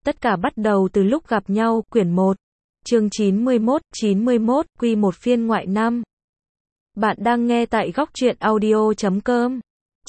Tất cả bắt đầu từ lúc gặp nhau, quyển 1, chương 91, quy 1 phiên ngoại 5. Bạn đang nghe tại góc truyện audio.com.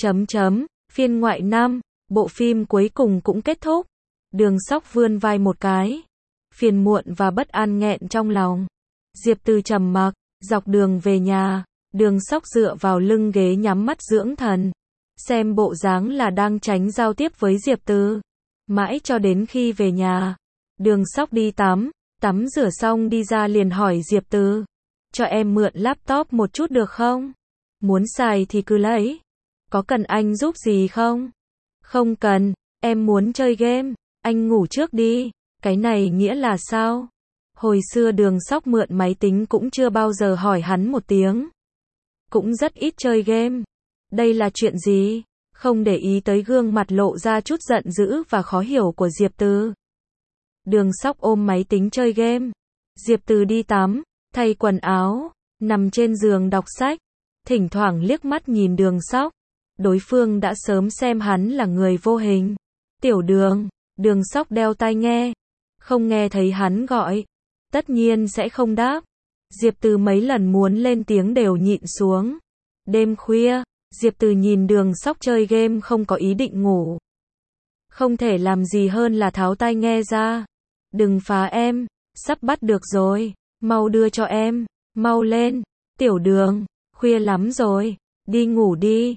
Phiên ngoại 5, bộ phim cuối cùng cũng kết thúc. Đường Sóc vươn vai một cái. Phiền muộn và bất an nghẹn trong lòng. Diệp Từ trầm mặc, dọc đường về nhà, Đường Sóc dựa vào lưng ghế nhắm mắt dưỡng thần. Xem bộ dáng là đang tránh giao tiếp với Diệp Từ. Mãi cho đến khi về nhà, Đường Sóc đi tắm rửa xong đi ra liền hỏi Diệp Từ. Cho em mượn laptop một chút được không? Muốn xài thì cứ lấy. Có cần anh giúp gì không? Không cần, em muốn chơi game, anh ngủ trước đi. Cái này nghĩa là sao? Hồi xưa Đường Sóc mượn máy tính cũng chưa bao giờ hỏi hắn một tiếng. Cũng rất ít chơi game. Đây là chuyện gì? Không để ý tới gương mặt lộ ra chút giận dữ và khó hiểu của Diệp Từ. Đường Sóc ôm máy tính chơi game. Diệp Từ đi tắm, thay quần áo, nằm trên giường đọc sách. Thỉnh thoảng liếc mắt nhìn Đường Sóc. Đối phương đã sớm xem hắn là người vô hình. Tiểu Đường, Đường Sóc đeo tai nghe. Không nghe thấy hắn gọi. Tất nhiên sẽ không đáp. Diệp Từ mấy lần muốn lên tiếng đều nhịn xuống. Đêm khuya, Diệp Từ nhìn Đường Sóc chơi game không có ý định ngủ. Không thể làm gì hơn là tháo tai nghe ra. Đừng phá em, sắp bắt được rồi, mau đưa cho em, mau lên, Tiểu Đường, khuya lắm rồi, đi ngủ đi,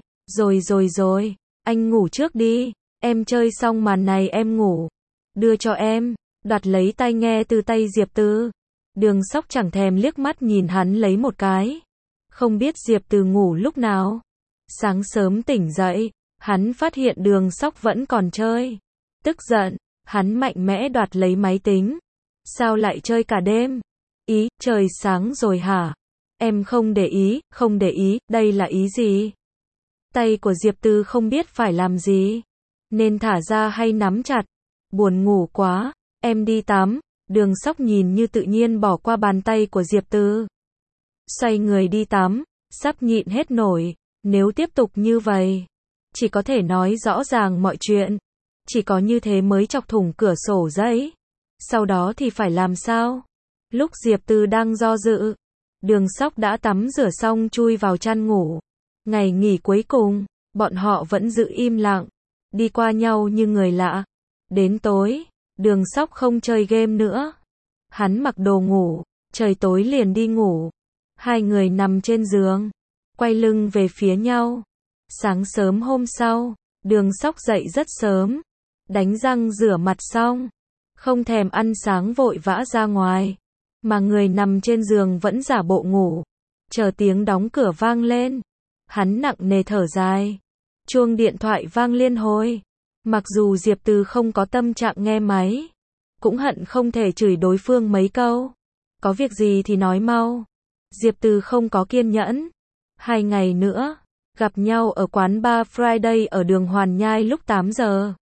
rồi, anh ngủ trước đi, em chơi xong màn này em ngủ, đưa cho em, đoạt lấy tai nghe từ tay Diệp Từ. Đường Sóc chẳng thèm liếc mắt nhìn hắn lấy một cái. Không biết Diệp Từ ngủ lúc nào. Sáng sớm tỉnh dậy, hắn phát hiện Đường Sóc vẫn còn chơi. Tức giận, hắn mạnh mẽ đoạt lấy máy tính. Sao lại chơi cả đêm? Trời sáng rồi hả? Em không để ý, đây là ý gì? Tay của Diệp Từ không biết phải làm gì. Nên thả ra hay nắm chặt? Buồn ngủ quá, em đi tắm. Đường Sóc nhìn như tự nhiên bỏ qua bàn tay của Diệp Từ. Xoay người đi tắm, sắp nhịn hết nổi. Nếu tiếp tục như vậy, chỉ có thể nói rõ ràng mọi chuyện. Chỉ có như thế mới chọc thủng cửa sổ giấy. Sau đó thì phải làm sao? Lúc Diệp Từ đang do dự, Đường Sóc đã tắm rửa xong chui vào chăn ngủ. Ngày nghỉ cuối cùng, bọn họ vẫn giữ im lặng, đi qua nhau như người lạ. Đến tối, Đường Sóc không chơi game nữa. Hắn mặc đồ ngủ, trời tối liền đi ngủ. Hai người nằm trên giường, quay lưng về phía nhau. Sáng sớm hôm sau, Đường Sóc dậy rất sớm, đánh răng rửa mặt xong, không thèm ăn sáng vội vã ra ngoài, mà người nằm trên giường vẫn giả bộ ngủ, chờ tiếng đóng cửa vang lên. Hắn nặng nề thở dài. Chuông điện thoại vang liên hồi. Mặc dù Diệp Từ không có tâm trạng nghe máy, cũng hận không thể chửi đối phương mấy câu. Có việc gì thì nói mau. Diệp Từ không có kiên nhẫn. 2 ngày nữa, gặp nhau ở quán bar Friday ở đường Hoàn Nhai lúc 8 giờ.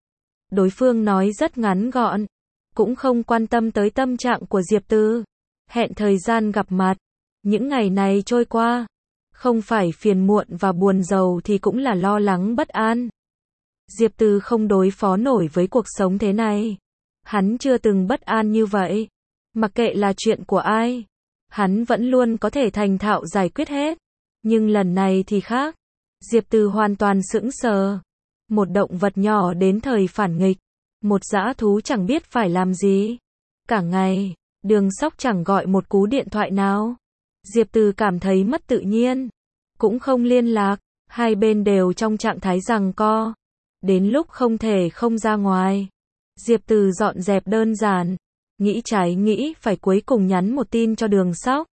Đối phương nói rất ngắn gọn, cũng không quan tâm tới tâm trạng của Diệp Từ. Hẹn thời gian gặp mặt. Những ngày này trôi qua, không phải phiền muộn và buồn rầu thì cũng là lo lắng bất an. Diệp Từ không đối phó nổi với cuộc sống thế này. Hắn chưa từng bất an như vậy. Mặc kệ là chuyện của ai, hắn vẫn luôn có thể thành thạo giải quyết hết. Nhưng lần này thì khác. Diệp Từ hoàn toàn sững sờ. Một động vật nhỏ đến thời phản nghịch. Một dã thú chẳng biết phải làm gì. Cả ngày, Đường Sóc chẳng gọi một cú điện thoại nào. Diệp Từ cảm thấy mất tự nhiên. Cũng không liên lạc. Hai bên đều trong trạng thái giằng co. Đến lúc không thể không ra ngoài, Diệp Từ dọn dẹp đơn giản. Nghĩ trái nghĩ phải cuối cùng nhắn một tin cho Đường Sóc.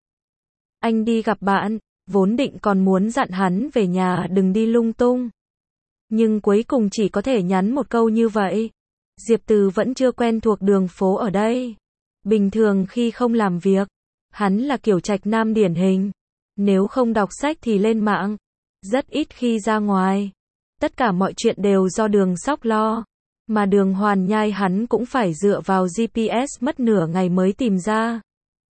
Anh đi gặp bạn. Vốn định còn muốn dặn hắn về nhà đừng đi lung tung. Nhưng cuối cùng chỉ có thể nhắn một câu như vậy. Diệp Từ vẫn chưa quen thuộc đường phố ở đây. Bình thường khi không làm việc, hắn là kiểu trạch nam điển hình. Nếu không đọc sách thì lên mạng. Rất ít khi ra ngoài. Tất cả mọi chuyện đều do Đường Sóc lo. Mà đường Hoàn Nhai hắn cũng phải dựa vào GPS mất nửa ngày mới tìm ra.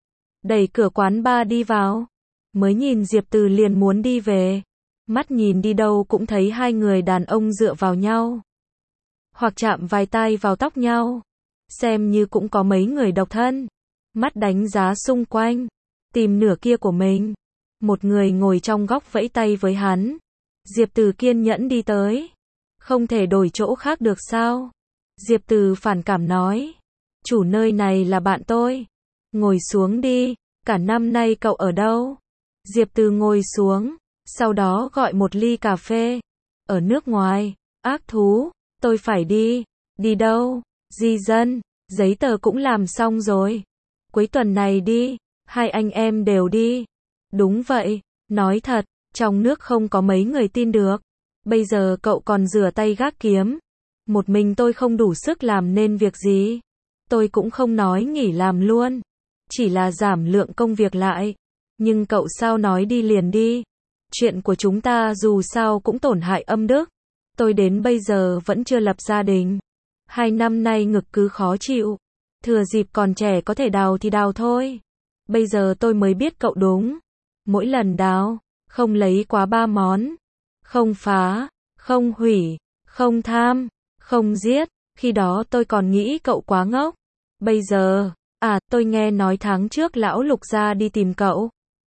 Đẩy cửa quán bar đi vào. Mới nhìn Diệp Từ liền muốn đi về. Mắt nhìn đi đâu cũng thấy hai người đàn ông dựa vào nhau. Hoặc chạm vài tay vào tóc nhau. xem như cũng có mấy người độc thân. Mắt đánh giá xung quanh, tìm nửa kia của mình. Một người ngồi trong góc vẫy tay với hắn. Diệp Từ kiên nhẫn đi tới. Không thể đổi chỗ khác được sao? Diệp Từ phản cảm nói. Chủ nơi này là bạn tôi. Ngồi xuống đi, cả năm nay cậu ở đâu? Diệp Từ ngồi xuống, sau đó gọi một ly cà phê. Ở nước ngoài, ác thú, tôi phải đi. Đi đâu? Di dân, giấy tờ cũng làm xong rồi. Cuối tuần này đi, hai anh em đều đi. Đúng vậy, nói thật, trong nước không có mấy người tin được. Bây giờ cậu còn rửa tay gác kiếm. Một mình tôi không đủ sức làm nên việc gì. Tôi cũng không nói nghỉ làm luôn. Chỉ là giảm lượng công việc lại. Nhưng cậu sao nói đi liền đi. Chuyện của chúng ta dù sao cũng tổn hại âm đức. Tôi đến bây giờ vẫn chưa lập gia đình. 2 năm nay ngực cứ khó chịu. Thừa dịp còn trẻ có thể đào thì đào thôi. Bây giờ tôi mới biết cậu đúng. Mỗi lần đào, không lấy quá 3 món. Không phá, không hủy, không tham, không giết. Khi đó tôi còn nghĩ cậu quá ngốc. Bây giờ, tôi nghe nói tháng trước lão Lục ra đi tìm cậu.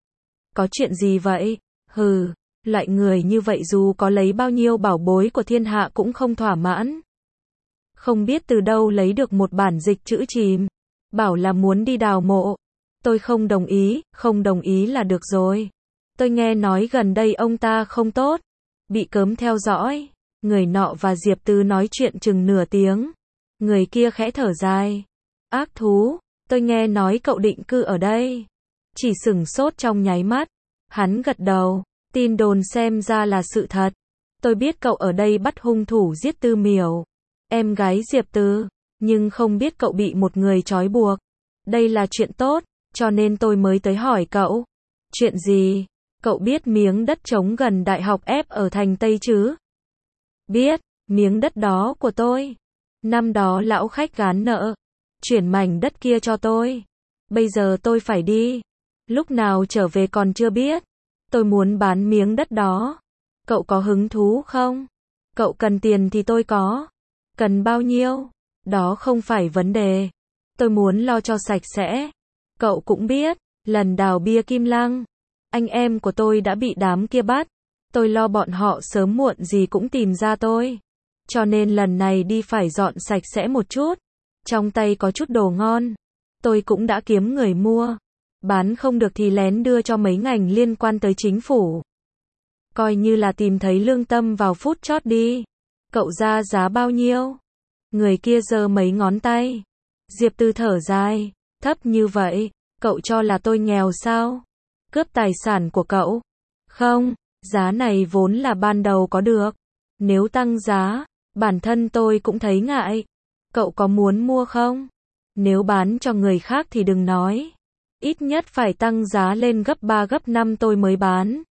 Có chuyện gì vậy? Hừ, loại người như vậy dù có lấy bao nhiêu bảo bối của thiên hạ cũng không thỏa mãn. Không biết từ đâu lấy được một bản dịch chữ chìm. Bảo là muốn đi đào mộ. Tôi không đồng ý là được rồi. Tôi nghe nói gần đây ông ta không tốt. Bị cấm theo dõi. Người nọ và Diệp Từ nói chuyện chừng nửa tiếng. Người kia khẽ thở dài. Ác thú, tôi nghe nói cậu định cư ở đây. Chỉ sửng sốt trong nháy mắt. Hắn gật đầu. Tin đồn xem ra là sự thật. Tôi biết cậu ở đây bắt hung thủ giết Tư Miểu, em gái Diệp Từ, nhưng không biết cậu bị một người trói buộc. Đây là chuyện tốt, cho nên tôi mới tới hỏi cậu. Chuyện gì? Cậu biết miếng đất trống gần Đại học F ở thành Tây chứ? Biết, miếng đất đó của tôi. Năm đó lão khách gán nợ, chuyển mảnh đất kia cho tôi. Bây giờ tôi phải đi. Lúc nào trở về còn chưa biết. Tôi muốn bán miếng đất đó. Cậu có hứng thú không? Cậu cần tiền thì tôi có. Cần bao nhiêu? Đó không phải vấn đề. Tôi muốn lo cho sạch sẽ. Cậu cũng biết, lần đào bia Kim Lăng, anh em của tôi đã bị đám kia bắt. Tôi lo bọn họ sớm muộn gì cũng tìm ra tôi. Cho nên lần này đi phải dọn sạch sẽ một chút. Trong tay có chút đồ ngon. Tôi cũng đã kiếm người mua. Bán không được thì lén đưa cho mấy ngành liên quan tới chính phủ. Coi như là tìm thấy lương tâm vào phút chót đi. Cậu ra giá bao nhiêu? Người kia giơ mấy ngón tay. Diệp Từ thở dài. Thấp như vậy, cậu cho là tôi nghèo sao? Cướp tài sản của cậu? Không, giá này vốn là ban đầu có được. Nếu tăng giá, bản thân tôi cũng thấy ngại. Cậu có muốn mua không? Nếu bán cho người khác thì đừng nói. Ít nhất phải tăng giá lên gấp 3 gấp 5 tôi mới bán.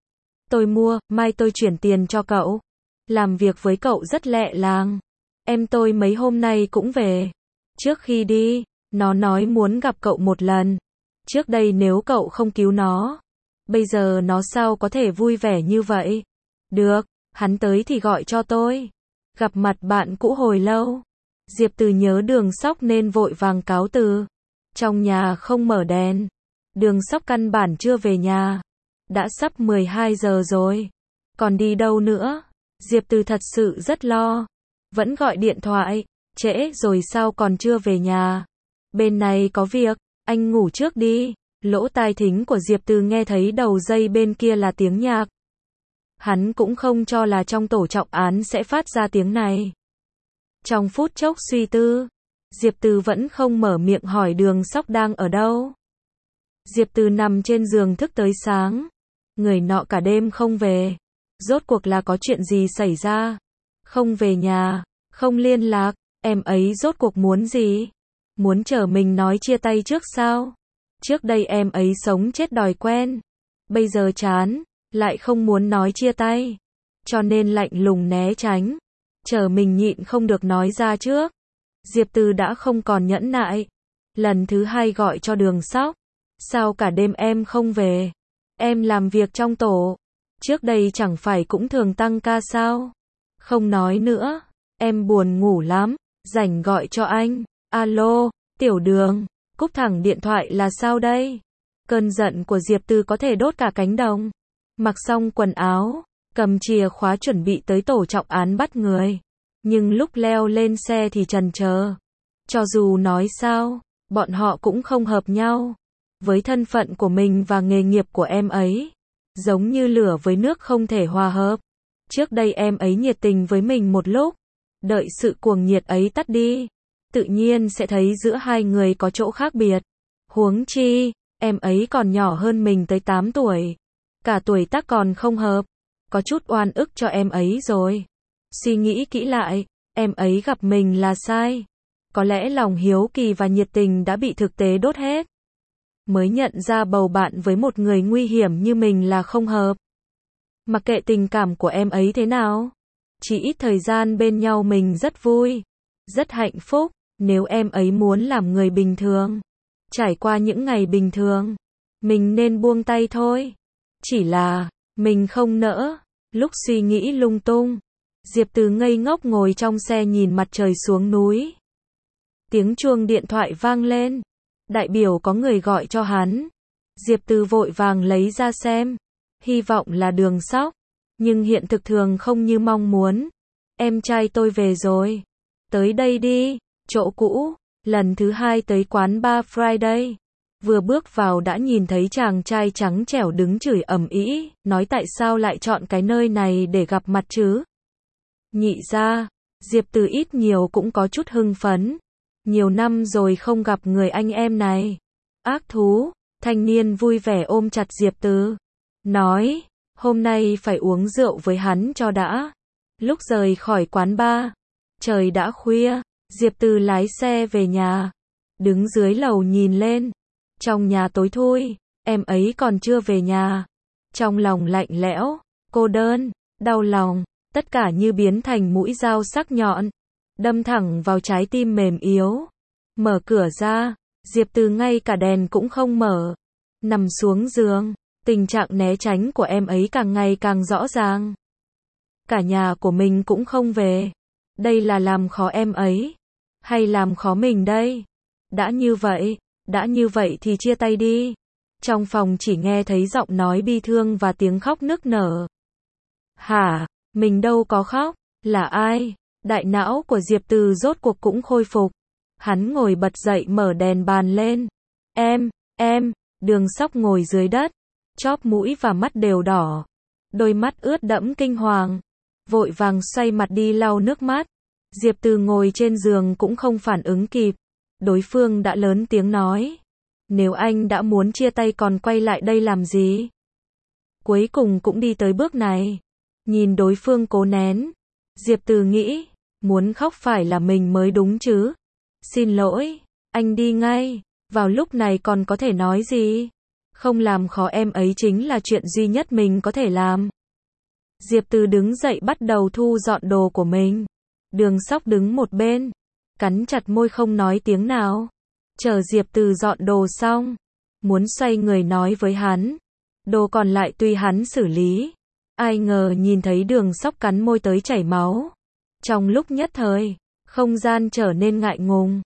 Tôi mua, mai tôi chuyển tiền cho cậu. Làm việc với cậu rất lẹ làng. Em tôi mấy hôm nay cũng về. Trước khi đi, nó nói muốn gặp cậu một lần. Trước đây nếu cậu không cứu nó, bây giờ nó sao có thể vui vẻ như vậy? Được, hắn tới thì gọi cho tôi. Gặp mặt bạn cũ hồi lâu. Diệp Từ nhớ Đường Sóc nên vội vàng cáo từ. Trong nhà không mở đèn. Đường Sóc căn bản chưa về nhà. Đã sắp 12 giờ rồi. Còn đi đâu nữa? Diệp Từ thật sự rất lo. Vẫn gọi điện thoại. Trễ rồi sao còn chưa về nhà? Bên này có việc, anh ngủ trước đi. Lỗ tai thính của Diệp Từ nghe thấy đầu dây bên kia là tiếng nhạc. Hắn cũng không cho là trong tổ trọng án sẽ phát ra tiếng này. Trong phút chốc suy tư, Diệp Từ vẫn không mở miệng hỏi Đường Sóc đang ở đâu. Diệp Từ nằm trên giường thức tới sáng. Người nọ cả đêm không về. Rốt cuộc là có chuyện gì xảy ra? Không về nhà, không liên lạc, em ấy rốt cuộc muốn gì? Muốn chờ mình nói chia tay trước sao? Trước đây em ấy sống chết đòi quen. Bây giờ chán, lại không muốn nói chia tay. Cho nên lạnh lùng né tránh. Chờ mình nhịn không được nói ra trước. Diệp Từ đã không còn nhẫn nại. Lần thứ 2 gọi cho Đường Sóc. Sao cả đêm em không về? Em làm việc trong tổ. Trước đây chẳng phải cũng thường tăng ca sao? Không nói nữa. Em buồn ngủ lắm. Rảnh gọi cho anh. Alo, Tiểu Đường, cúp thẳng điện thoại là sao đây? Cơn giận của Diệp Từ có thể đốt cả cánh đồng. Mặc xong quần áo, cầm chìa khóa chuẩn bị tới tổ trọng án bắt người. Nhưng lúc leo lên xe thì chần chờ. Cho dù nói sao, bọn họ cũng không hợp nhau. Với thân phận của mình và nghề nghiệp của em ấy, giống như lửa với nước không thể hòa hợp. Trước đây em ấy nhiệt tình với mình một lúc, đợi sự cuồng nhiệt ấy tắt đi, tự nhiên sẽ thấy giữa hai người có chỗ khác biệt. Huống chi, em ấy còn nhỏ hơn mình tới 8 tuổi. Cả tuổi tác còn không hợp. Có chút oan ức cho em ấy rồi. Suy nghĩ kỹ lại, em ấy gặp mình là sai. Có lẽ lòng hiếu kỳ và nhiệt tình đã bị thực tế đốt hết. Mới nhận ra bầu bạn với một người nguy hiểm như mình là không hợp. Mặc kệ tình cảm của em ấy thế nào, chỉ ít thời gian bên nhau mình rất vui, rất hạnh phúc. Nếu em ấy muốn làm người bình thường, trải qua những ngày bình thường, mình nên buông tay thôi. Chỉ là, mình không nỡ. Lúc suy nghĩ lung tung, Diệp Từ ngây ngốc ngồi trong xe nhìn mặt trời xuống núi. Tiếng chuông điện thoại vang lên. Đại biểu có người gọi cho hắn. Diệp Từ vội vàng lấy ra xem. Hy vọng là Đường Sóc. Nhưng hiện thực thường không như mong muốn. Em trai tôi về rồi. Tới đây đi. Chỗ cũ. Lần thứ 2 tới quán bar Friday. Vừa bước vào đã nhìn thấy chàng trai trắng trẻo đứng chửi ầm ĩ, nói tại sao lại chọn cái nơi này để gặp mặt chứ. Nhị ra, Diệp Từ ít nhiều cũng có chút hưng phấn. Nhiều năm rồi không gặp người anh em này. Ác thú, thanh niên vui vẻ ôm chặt Diệp Từ. Nói, hôm nay phải uống rượu với hắn cho đã. Lúc rời khỏi quán bar, trời đã khuya, Diệp Từ lái xe về nhà. Đứng dưới lầu nhìn lên. Trong nhà tối thui, em ấy còn chưa về nhà. Trong lòng lạnh lẽo, cô đơn, đau lòng, tất cả như biến thành mũi dao sắc nhọn, đâm thẳng vào trái tim mềm yếu. Mở cửa ra, Diệp Từ ngay cả đèn cũng không mở. Nằm xuống giường, tình trạng né tránh của em ấy càng ngày càng rõ ràng. Cả nhà của mình cũng không về. Đây là làm khó em ấy, hay làm khó mình đây? Đã như vậy thì chia tay đi. Trong phòng chỉ nghe thấy giọng nói bi thương và tiếng khóc nức nở. Hả, mình đâu có khóc, là ai? Đại não của Diệp Từ rốt cuộc cũng khôi phục. Hắn ngồi bật dậy mở đèn bàn lên. Em, Đường Sóc ngồi dưới đất, chóp mũi và mắt đều đỏ. Đôi mắt ướt đẫm kinh hoàng. Vội vàng xoay mặt đi lau nước mắt. Diệp Từ ngồi trên giường cũng không phản ứng kịp. Đối phương đã lớn tiếng nói. Nếu anh đã muốn chia tay còn quay lại đây làm gì? Cuối cùng cũng đi tới bước này. Nhìn đối phương cố nén. Diệp Từ nghĩ, muốn khóc phải là mình mới đúng chứ. Xin lỗi, anh đi ngay. Vào lúc này còn có thể nói gì? Không làm khó em ấy chính là chuyện duy nhất mình có thể làm. Diệp Từ đứng dậy bắt đầu thu dọn đồ của mình. Đường Sóc đứng một bên, cắn chặt môi không nói tiếng nào. Chờ Diệp Từ dọn đồ xong, muốn xoay người nói với hắn. Đồ còn lại tùy hắn xử lý. Ai ngờ nhìn thấy Đường Sóc cắn môi tới chảy máu. Trong lúc nhất thời, không gian trở nên ngại ngùng.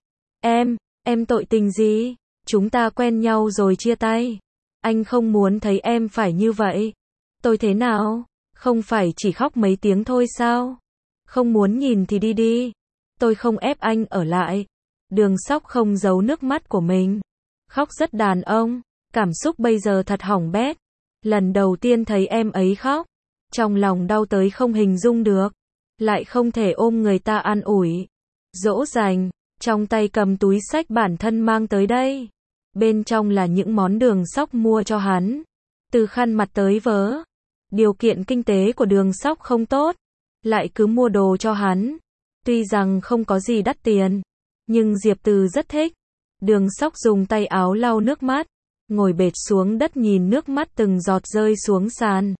Em tội tình gì? Chúng ta quen nhau rồi chia tay. Anh không muốn thấy em phải như vậy. Tôi thế nào? Không phải chỉ khóc mấy tiếng thôi sao? Không muốn nhìn thì đi đi. Tôi không ép anh ở lại. Đường Sóc không giấu nước mắt của mình. Khóc rất đàn ông. Cảm xúc bây giờ thật hỏng bét. Lần đầu tiên thấy em ấy khóc. Trong lòng đau tới không hình dung được. Lại không thể ôm người ta an ủi. Dỗ dành. Trong tay cầm túi xách bản thân mang tới đây. Bên trong là những món Đường Sóc mua cho hắn. Từ khăn mặt tới vớ. Điều kiện kinh tế của Đường Sóc không tốt. Lại cứ mua đồ cho hắn. Tuy rằng không có gì đắt tiền. Nhưng Diệp Từ rất thích. Đường Sóc dùng tay áo lau nước mắt. Ngồi bệt xuống đất nhìn nước mắt từng giọt rơi xuống sàn.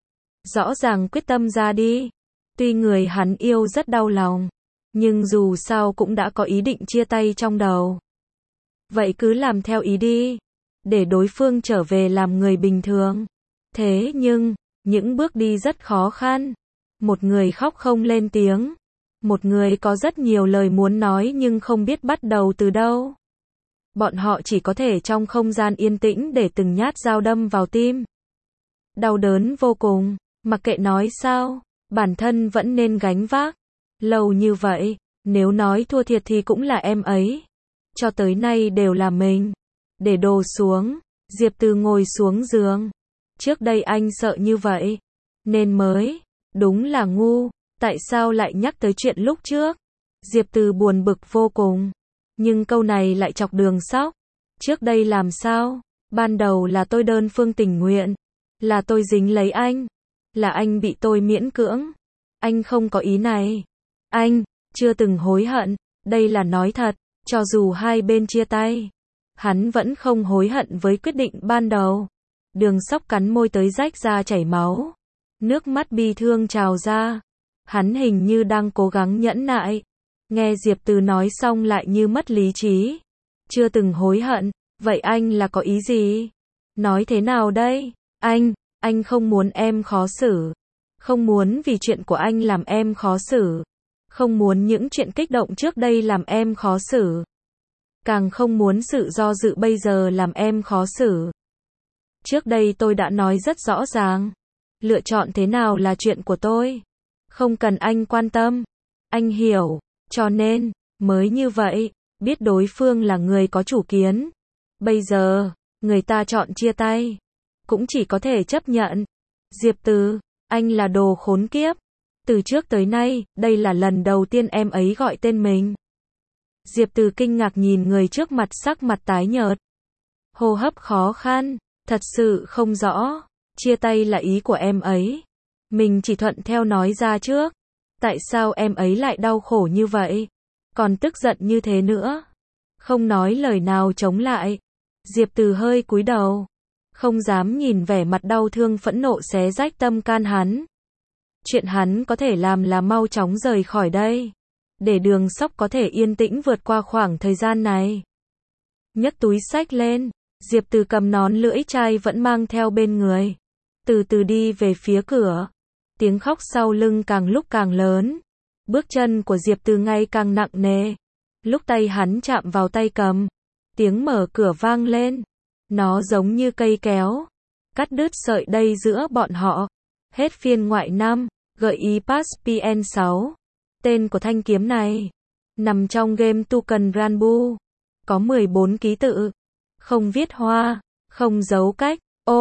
Rõ ràng quyết tâm ra đi. Tuy người hắn yêu rất đau lòng. Nhưng dù sao cũng đã có ý định chia tay trong đầu. Vậy cứ làm theo ý đi. Để đối phương trở về làm người bình thường. Thế nhưng, những bước đi rất khó khăn. Một người khóc không lên tiếng. Một người có rất nhiều lời muốn nói nhưng không biết bắt đầu từ đâu. Bọn họ chỉ có thể trong không gian yên tĩnh để từng nhát dao đâm vào tim. Đau đớn vô cùng, mặc kệ nói sao, bản thân vẫn nên gánh vác. Lâu như vậy, nếu nói thua thiệt thì cũng là em ấy. Cho tới nay đều là mình. Để đồ xuống, Diệp Từ ngồi xuống giường. Trước đây anh sợ như vậy, nên mới, đúng là ngu, tại sao lại nhắc tới chuyện lúc trước? Diệp Từ buồn bực vô cùng. Nhưng câu này lại chọc Đường Sóc. Trước đây làm sao? Ban đầu là tôi đơn phương tình nguyện. Là tôi dính lấy anh. Là anh bị tôi miễn cưỡng. Anh không có ý này. Anh chưa từng hối hận. Đây là nói thật. Cho dù hai bên chia tay, hắn vẫn không hối hận với quyết định ban đầu. Đường Sóc cắn môi tới rách ra chảy máu. Nước mắt bi thương trào ra. Hắn hình như đang cố gắng nhẫn nại. Nghe Diệp Từ nói xong lại như mất lý trí. Chưa từng hối hận, vậy anh là có ý gì? Nói thế nào đây? Anh không muốn em khó xử. Không muốn vì chuyện của anh làm em khó xử. Không muốn những chuyện kích động trước đây làm em khó xử. Càng không muốn sự do dự bây giờ làm em khó xử. Trước đây tôi đã nói rất rõ ràng. Lựa chọn thế nào là chuyện của tôi. Không cần anh quan tâm. Anh hiểu. Cho nên, mới như vậy, biết đối phương là người có chủ kiến. Bây giờ, người ta chọn chia tay. Cũng chỉ có thể chấp nhận. Diệp Từ, anh là đồ khốn kiếp. Từ trước tới nay, đây là lần đầu tiên em ấy gọi tên mình. Diệp Từ kinh ngạc nhìn người trước mặt sắc mặt tái nhợt. Hô hấp khó khăn, thật sự không rõ. Chia tay là ý của em ấy. Mình chỉ thuận theo nói ra trước. Tại sao em ấy lại đau khổ như vậy? Còn tức giận như thế nữa. Không nói lời nào chống lại. Diệp Từ hơi cúi đầu. Không dám nhìn vẻ mặt đau thương phẫn nộ xé rách tâm can hắn. Chuyện hắn có thể làm là mau chóng rời khỏi đây. Để Đường Sóc có thể yên tĩnh vượt qua khoảng thời gian này. Nhấc túi xách lên. Diệp Từ cầm nón lưỡi chai vẫn mang theo bên người. Từ từ đi về phía cửa. Tiếng khóc sau lưng càng lúc càng lớn. Bước chân của Diệp Từ ngày càng nặng nề. Lúc tay hắn chạm vào tay cầm, tiếng mở cửa vang lên. Nó giống như cây kéo, cắt đứt sợi dây giữa bọn họ. Hết phiên ngoại 5, gợi ý PASPN 6. Tên của thanh kiếm này nằm trong game Tucan Ranbu. Có 14 ký tự. Không viết hoa, không dấu cách.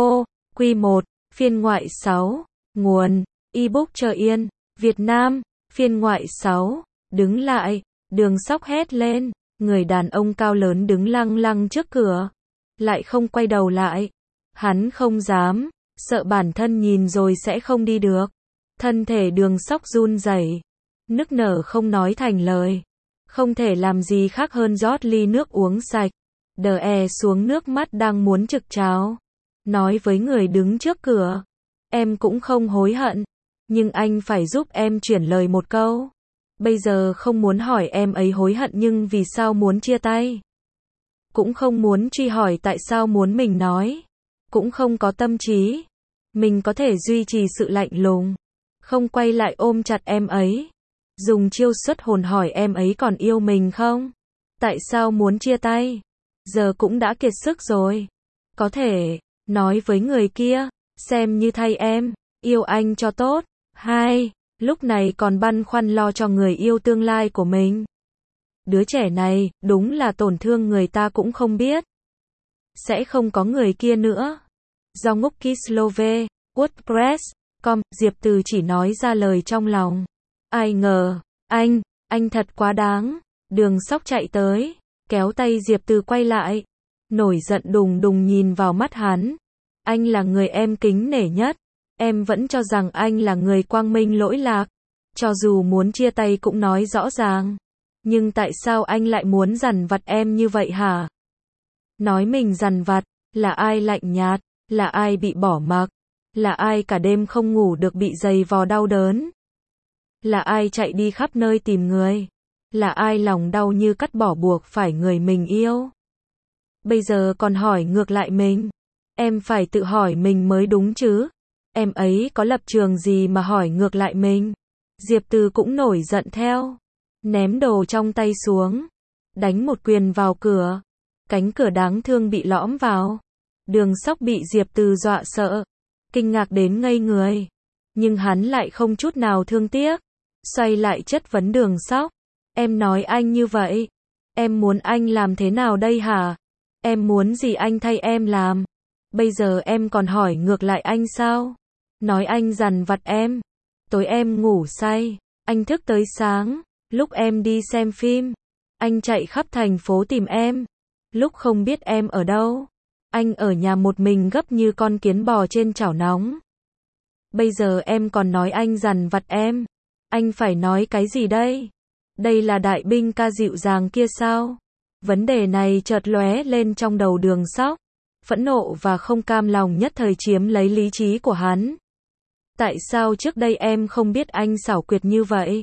Q1, phiên ngoại 6. Nguồn ebook Chờ Yên, Việt Nam, phiên ngoại 6, đứng lại, Đường Sóc hét lên, người đàn ông cao lớn đứng lăng lăng trước cửa, lại không quay đầu lại. Hắn không dám, sợ bản thân nhìn rồi sẽ không đi được. Thân thể Đường Sóc run rẩy, nức nở không nói thành lời, không thể làm gì khác hơn rót ly nước uống sạch, đè xuống nước mắt đang muốn trực trào, nói với người đứng trước cửa, em cũng không hối hận. Nhưng anh phải giúp em chuyển lời một câu. Bây giờ không muốn hỏi em ấy hối hận nhưng vì sao muốn chia tay. Cũng không muốn truy hỏi tại sao muốn mình nói. Cũng không có tâm trí. Mình có thể duy trì sự lạnh lùng. Không quay lại ôm chặt em ấy. Dùng chiêu xuất hồn hỏi em ấy còn yêu mình không? Tại sao muốn chia tay? Giờ cũng đã kiệt sức rồi. Có thể, nói với người kia, xem như thay em, yêu anh cho tốt. 2. Lúc này còn băn khoăn lo cho người yêu tương lai của mình. Đứa trẻ này, đúng là tổn thương người ta cũng không biết. Sẽ không có người kia nữa. Do ngốc Kislove, WordPress.com, Diệp Từ chỉ nói ra lời trong lòng. Ai ngờ, anh thật quá đáng. Đường Sóc chạy tới, kéo tay Diệp Từ quay lại. Nổi giận đùng đùng nhìn vào mắt hắn. Anh là người em kính nể nhất. Em vẫn cho rằng anh là người quang minh lỗi lạc. Cho dù muốn chia tay cũng nói rõ ràng. Nhưng tại sao anh lại muốn dằn vặt em như vậy hả? Nói mình dằn vặt, là ai lạnh nhạt, là ai bị bỏ mặc, là ai cả đêm không ngủ được bị giày vò đau đớn. Là ai chạy đi khắp nơi tìm người, là ai lòng đau như cắt bỏ buộc phải người mình yêu. Bây giờ còn hỏi ngược lại mình. Em phải tự hỏi mình mới đúng chứ. Em ấy có lập trường gì mà hỏi ngược lại mình? Diệp Từ cũng nổi giận theo. Ném đồ trong tay xuống. Đánh một quyền vào cửa. Cánh cửa đáng thương bị lõm vào. Đường Sóc bị Diệp Từ dọa sợ. Kinh ngạc đến ngây người. Nhưng hắn lại không chút nào thương tiếc. Xoay lại chất vấn Đường Sóc. Em nói anh như vậy. Em muốn anh làm thế nào đây hả? Em muốn gì anh thay em làm? Bây giờ em còn hỏi ngược lại anh sao? Nói anh dằn vặt em. Tối em ngủ say, anh thức tới sáng. Lúc em đi xem phim, anh chạy khắp thành phố tìm em. Lúc không biết em ở đâu, anh ở nhà một mình gấp như con kiến bò trên chảo nóng. Bây giờ em còn nói anh dằn vặt em. Anh phải nói cái gì đây? Đây là đại binh ca dịu dàng kia sao? Vấn đề này chợt lóe lên trong đầu Đường Sóc. Phẫn nộ và không cam lòng nhất thời chiếm lấy lý trí của hắn. Tại sao trước đây em không biết anh xảo quyệt như vậy?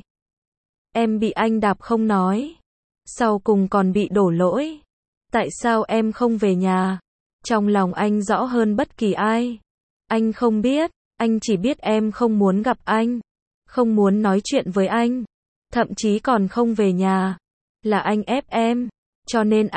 Em bị anh đạp không nói. Sau cùng còn bị đổ lỗi. Tại sao em không về nhà? Trong lòng anh rõ hơn bất kỳ ai. Anh không biết, anh chỉ biết em không muốn gặp anh. Không muốn nói chuyện với anh. Thậm chí còn không về nhà. Là anh ép em. Cho nên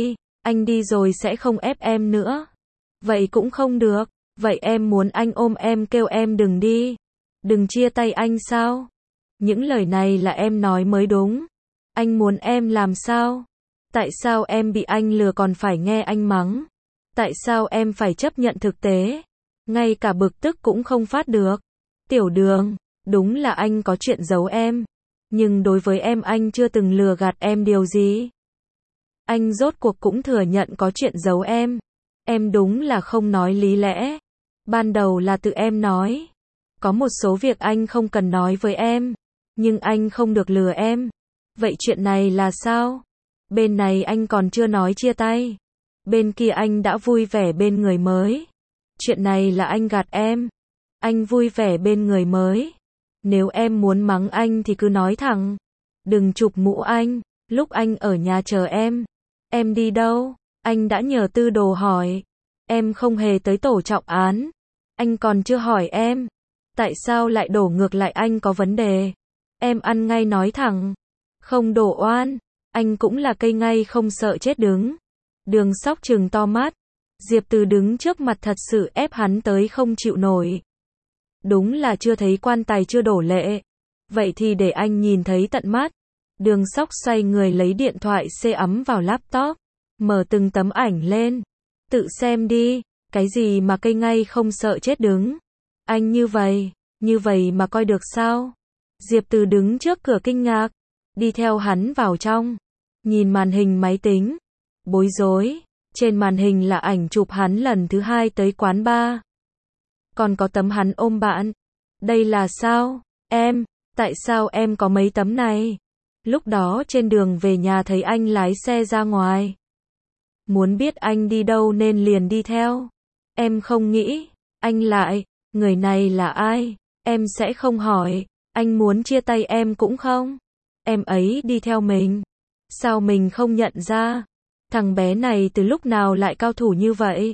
anh đi rồi sẽ không ép em nữa. Vậy cũng không được. Vậy em muốn anh ôm em kêu em đừng đi. Đừng chia tay anh sao? Những lời này là em nói mới đúng. Anh muốn em làm sao? Tại sao em bị anh lừa còn phải nghe anh mắng? Tại sao em phải chấp nhận thực tế? Ngay cả bực tức cũng không phát được. Tiểu Đường, đúng là anh có chuyện giấu em. Nhưng đối với em anh chưa từng lừa gạt em điều gì. Anh rốt cuộc cũng thừa nhận có chuyện giấu em. Em đúng là không nói lý lẽ. Ban đầu là tự em nói. Có một số việc anh không cần nói với em. Nhưng anh không được lừa em. Vậy chuyện này là sao? Bên này anh còn chưa nói chia tay. Bên kia anh đã vui vẻ bên người mới. Chuyện này là anh gạt em. Anh vui vẻ bên người mới. Nếu em muốn mắng anh thì cứ nói thẳng. Đừng chụp mũ anh. Lúc anh ở nhà chờ em. Em đi đâu? Anh đã nhờ Tư Đồ hỏi. Em không hề tới tổ trọng án. Anh còn chưa hỏi em. Tại sao lại đổ ngược lại anh có vấn đề? Em ăn ngay nói thẳng. Không đổ oan. Anh cũng là cây ngay không sợ chết đứng. Đường Sóc trừng to mắt. Diệp Từ đứng trước mặt thật sự ép hắn tới không chịu nổi. Đúng là chưa thấy quan tài chưa đổ lệ. Vậy thì để anh nhìn thấy tận mắt. Đường Sóc xoay người lấy điện thoại xê ấm vào laptop. Mở từng tấm ảnh lên. Tự xem đi. Cái gì mà cây ngay không sợ chết đứng. Anh như vậy mà coi được sao? Diệp Từ đứng trước cửa kinh ngạc. Đi theo hắn vào trong. Nhìn màn hình máy tính. Bối rối. Trên màn hình là ảnh chụp hắn lần thứ 2 tới quán bar. Còn có tấm hắn ôm bạn. Đây là sao? Tại sao em có mấy tấm này? Lúc đó trên đường về nhà thấy anh lái xe ra ngoài. Muốn biết anh đi đâu nên liền đi theo. Em không nghĩ, anh lại, người này là ai? Em sẽ không hỏi, anh muốn chia tay em cũng không. Em ấy đi theo mình. Sao mình không nhận ra? Thằng bé này từ lúc nào lại cao thủ như vậy?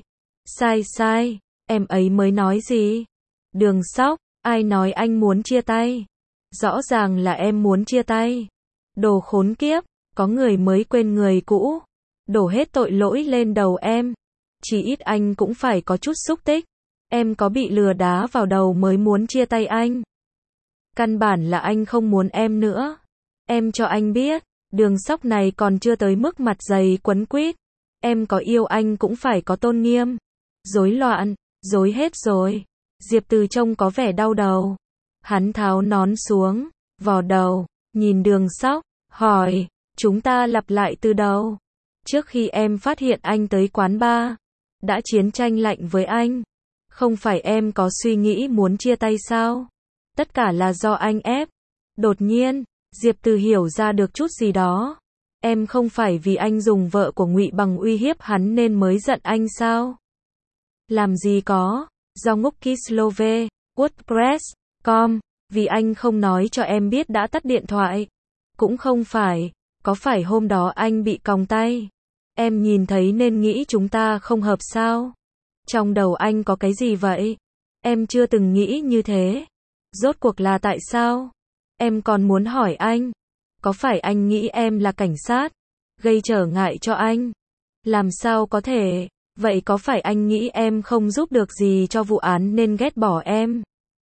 Sai, em ấy mới nói gì? Đường Sóc, ai nói anh muốn chia tay? Rõ ràng là em muốn chia tay. Đồ khốn kiếp, có người mới quên người cũ. Đổ hết tội lỗi lên đầu em. Chỉ ít anh cũng phải có chút xúc tích. Em có bị lừa đá vào đầu mới muốn chia tay anh. Căn bản là anh không muốn em nữa. Em cho anh biết, Đường Sóc này còn chưa tới mức mặt dày quấn quýt. Em có yêu anh cũng phải có tôn nghiêm. Rối loạn, rối hết rồi. Diệp Từ trông có vẻ đau đầu. Hắn tháo nón xuống, vò đầu, nhìn Đường Sóc, hỏi, chúng ta lặp lại từ đầu. Trước khi em phát hiện anh tới quán bar, đã chiến tranh lạnh với anh. Không phải em có suy nghĩ muốn chia tay sao? Tất cả là do anh ép. Đột nhiên, Diệp Từ hiểu ra được chút gì đó. Em không phải vì anh dùng vợ của Ngụy Bằng uy hiếp hắn nên mới giận anh sao? Làm gì có, do ngốc Kislove, WordPress.com, vì anh không nói cho em biết đã tắt điện thoại. Cũng không phải, có phải hôm đó anh bị còng tay? Em nhìn thấy nên nghĩ chúng ta không hợp sao? Trong đầu anh có cái gì vậy? Em chưa từng nghĩ như thế. Rốt cuộc là tại sao? Em còn muốn hỏi anh, có phải anh nghĩ em là cảnh sát, gây trở ngại cho anh? Làm sao có thể? Vậy có phải anh nghĩ em không giúp được gì cho vụ án nên ghét bỏ em?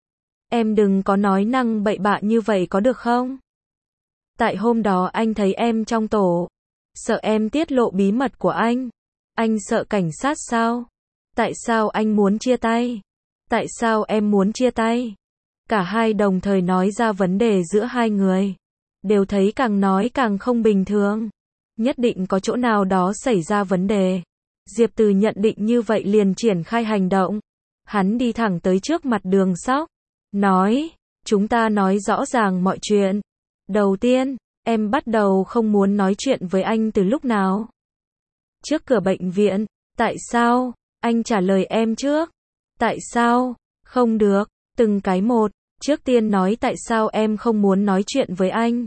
Em đừng có nói năng bậy bạ như vậy có được không? Tại hôm đó anh thấy em trong tổ, sợ em tiết lộ bí mật của anh. Anh sợ cảnh sát sao? Tại sao anh muốn chia tay? Tại sao em muốn chia tay? Cả hai đồng thời nói ra vấn đề giữa hai người. Đều thấy càng nói càng không bình thường. Nhất định có chỗ nào đó xảy ra vấn đề. Diệp Từ nhận định như vậy liền triển khai hành động. Hắn đi thẳng tới trước mặt Đường Sóc. Nói, chúng ta nói rõ ràng mọi chuyện. Đầu tiên, em bắt đầu không muốn nói chuyện với anh từ lúc nào? Trước cửa bệnh viện. Tại sao? Anh trả lời em trước. Tại sao? Không được. Từng cái một. Trước tiên nói tại sao em không muốn nói chuyện với anh.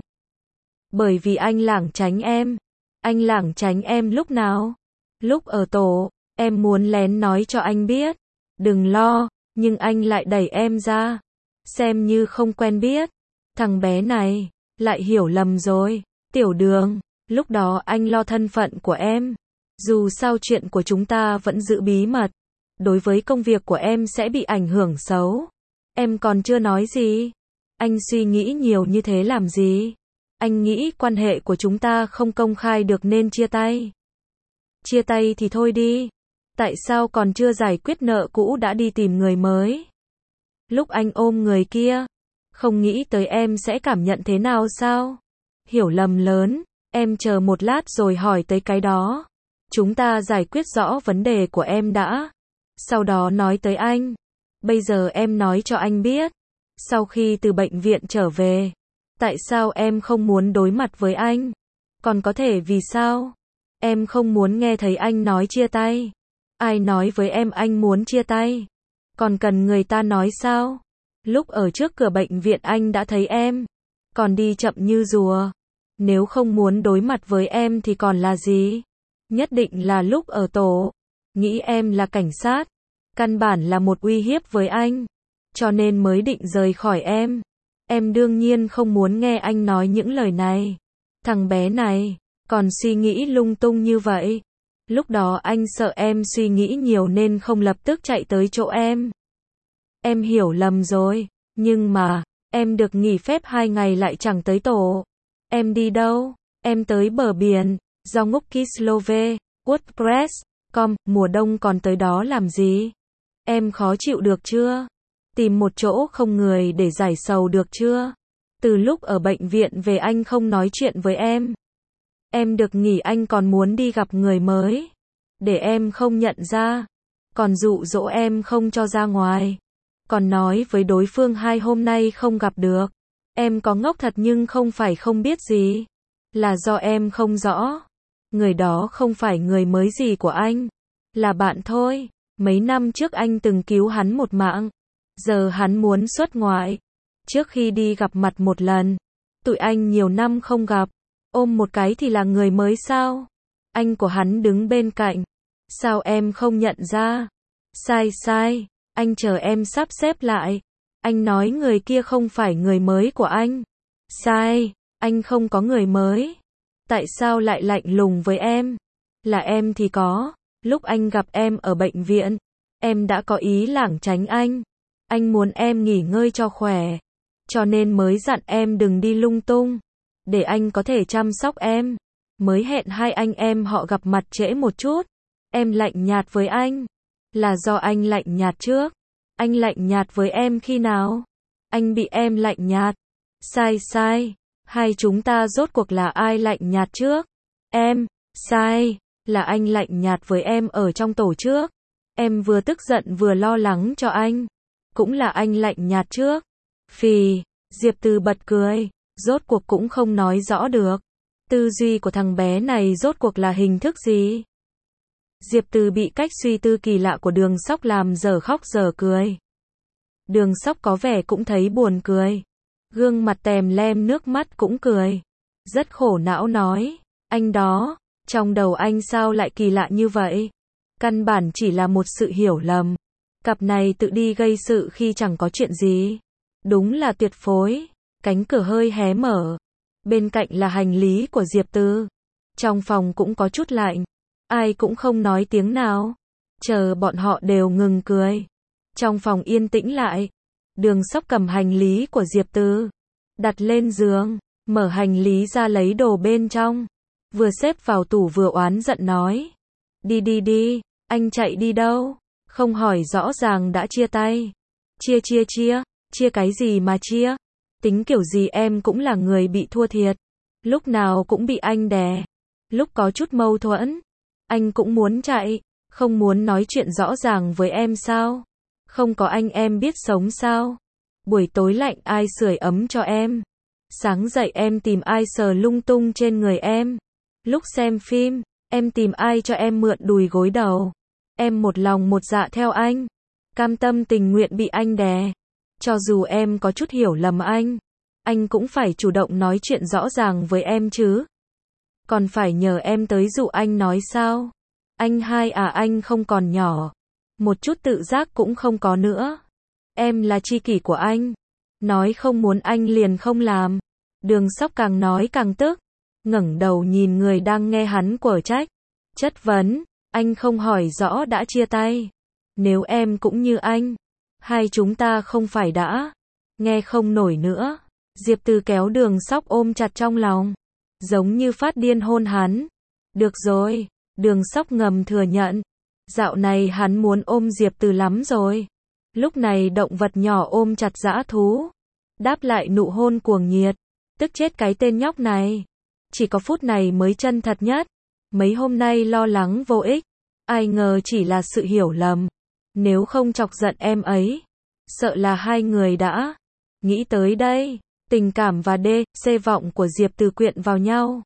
Bởi vì anh lảng tránh em. Anh lảng tránh em lúc nào? Lúc ở tổ, em muốn lén nói cho anh biết. Đừng lo, nhưng anh lại đẩy em ra. Xem như không quen biết. Thằng bé này, lại hiểu lầm rồi. Tiểu Đường, lúc đó anh lo thân phận của em. Dù sao chuyện của chúng ta vẫn giữ bí mật. Đối với công việc của em sẽ bị ảnh hưởng xấu. Em còn chưa nói gì. Anh suy nghĩ nhiều như thế làm gì? Anh nghĩ quan hệ của chúng ta không công khai được nên chia tay. Chia tay thì thôi đi. Tại sao còn chưa giải quyết nợ cũ đã đi tìm người mới? Lúc anh ôm người kia, không nghĩ tới em sẽ cảm nhận thế nào sao? Hiểu lầm lớn, em chờ một lát rồi hỏi tới cái đó. Chúng ta giải quyết rõ vấn đề của em đã. Sau đó nói tới anh. Bây giờ em nói cho anh biết. Sau khi từ bệnh viện trở về, tại sao em không muốn đối mặt với anh? Còn có thể vì sao? Em không muốn nghe thấy anh nói chia tay. Ai nói với em anh muốn chia tay? Còn cần người ta nói sao? Lúc ở trước cửa bệnh viện anh đã thấy em. Còn đi chậm như rùa. Nếu không muốn đối mặt với em thì còn là gì? Nhất định là lúc ở tổ. Nghĩ em là cảnh sát. Căn bản là một uy hiếp với anh. Cho nên mới định rời khỏi em. Em đương nhiên không muốn nghe anh nói những lời này. Thằng bé này, còn suy nghĩ lung tung như vậy. Lúc đó anh sợ em suy nghĩ nhiều nên không lập tức chạy tới chỗ em. Em hiểu lầm rồi. Nhưng mà, em được nghỉ phép 2 ngày lại chẳng tới tổ. Em đi đâu? Em tới bờ biển, do ngúc Kislove, WordPress.com, mùa đông còn tới đó làm gì? Em khó chịu được chưa? Tìm một chỗ không người để giải sầu được chưa? Từ lúc ở bệnh viện về anh không nói chuyện với em. Em được nghỉ anh còn muốn đi gặp người mới. Để em không nhận ra. Còn dụ dỗ em không cho ra ngoài. Còn nói với đối phương 2 hôm nay không gặp được. Em có ngốc thật nhưng không phải không biết gì. Là do em không rõ. Người đó không phải người mới gì của anh. Là bạn thôi. Mấy năm trước anh từng cứu hắn một mạng. Giờ hắn muốn xuất ngoại. Trước khi đi gặp mặt một lần. Tụi anh nhiều năm không gặp. Ôm một cái thì là người mới sao? Anh của hắn đứng bên cạnh. Sao em không nhận ra? Sai. Anh chờ em sắp xếp lại. Anh nói người kia không phải người mới của anh. Sai. Anh không có người mới. Tại sao lại lạnh lùng với em? Là em thì có. Lúc anh gặp em ở bệnh viện, em đã có ý lảng tránh anh. Anh muốn em nghỉ ngơi cho khỏe. Cho nên mới dặn em đừng đi lung tung. Để anh có thể chăm sóc em. Mới hẹn hai anh em họ gặp mặt trễ một chút. Em lạnh nhạt với anh. Là do anh lạnh nhạt trước. Anh lạnh nhạt với em khi nào? Anh bị em lạnh nhạt. Sai. Hai chúng ta rốt cuộc là ai lạnh nhạt trước? Em. Sai. Là anh lạnh nhạt với em ở trong tổ trước. Em vừa tức giận vừa lo lắng cho anh. Cũng là anh lạnh nhạt trước. Phì. Diệp Từ bật cười. Rốt cuộc cũng không nói rõ được. Tư duy của thằng bé này rốt cuộc là hình thức gì? Diệp Từ bị cách suy tư kỳ lạ của Đường Sóc làm dở khóc dở cười. Đường Sóc có vẻ cũng thấy buồn cười. Gương mặt tèm lem nước mắt cũng cười. Rất khổ não nói. Anh đó, trong đầu anh sao lại kỳ lạ như vậy? Căn bản chỉ là một sự hiểu lầm. Cặp này tự đi gây sự khi chẳng có chuyện gì. Đúng là tuyệt phối. Cánh cửa hơi hé mở. Bên cạnh là hành lý của Diệp Từ. Trong phòng cũng có chút lạnh. Ai cũng không nói tiếng nào. Chờ bọn họ đều ngừng cười. Trong phòng yên tĩnh lại. Đường Sóc cầm hành lý của Diệp Từ. Đặt lên giường. Mở hành lý ra lấy đồ bên trong. Vừa xếp vào tủ vừa oán giận nói. Đi đi đi, anh chạy đi đâu? Không hỏi rõ ràng đã chia tay. Chia cái gì mà chia? Tính kiểu gì em cũng là người bị thua thiệt. Lúc nào cũng bị anh đè. Lúc có chút mâu thuẫn, anh cũng muốn chạy. Không muốn nói chuyện rõ ràng với em sao? Không có anh em biết sống sao? Buổi tối lạnh ai sưởi ấm cho em? Sáng dậy em tìm ai sờ lung tung trên người em? Lúc xem phim, em tìm ai cho em mượn đùi gối đầu? Em một lòng một dạ theo anh. Cam tâm tình nguyện bị anh đè. Cho dù em có chút hiểu lầm anh cũng phải chủ động nói chuyện rõ ràng với em chứ. Còn phải nhờ em tới dụ anh nói sao? Anh hai à, anh không còn nhỏ. Một chút tự giác cũng không có nữa. Em là tri kỷ của anh. Nói không muốn anh liền không làm. Đường Sóc càng nói càng tức. Ngẩng đầu nhìn người đang nghe hắn quở trách. Chất vấn, anh không hỏi rõ đã chia tay. Nếu em cũng như anh, hai chúng ta không phải đã. Nghe không nổi nữa. Diệp Từ kéo Đường Sóc ôm chặt trong lòng. Giống như phát điên hôn hắn. Được rồi. Đường Sóc ngầm thừa nhận. Dạo này hắn muốn ôm Diệp Từ lắm rồi. Lúc này động vật nhỏ ôm chặt dã thú. Đáp lại nụ hôn cuồng nhiệt. Tức chết cái tên nhóc này. Chỉ có phút này mới chân thật nhất. Mấy hôm nay lo lắng vô ích. Ai ngờ chỉ là sự hiểu lầm. Nếu không chọc giận em ấy, sợ là hai người đã. Nghĩ tới đây, tình cảm và c vọng của Diệp Từ quyện vào nhau.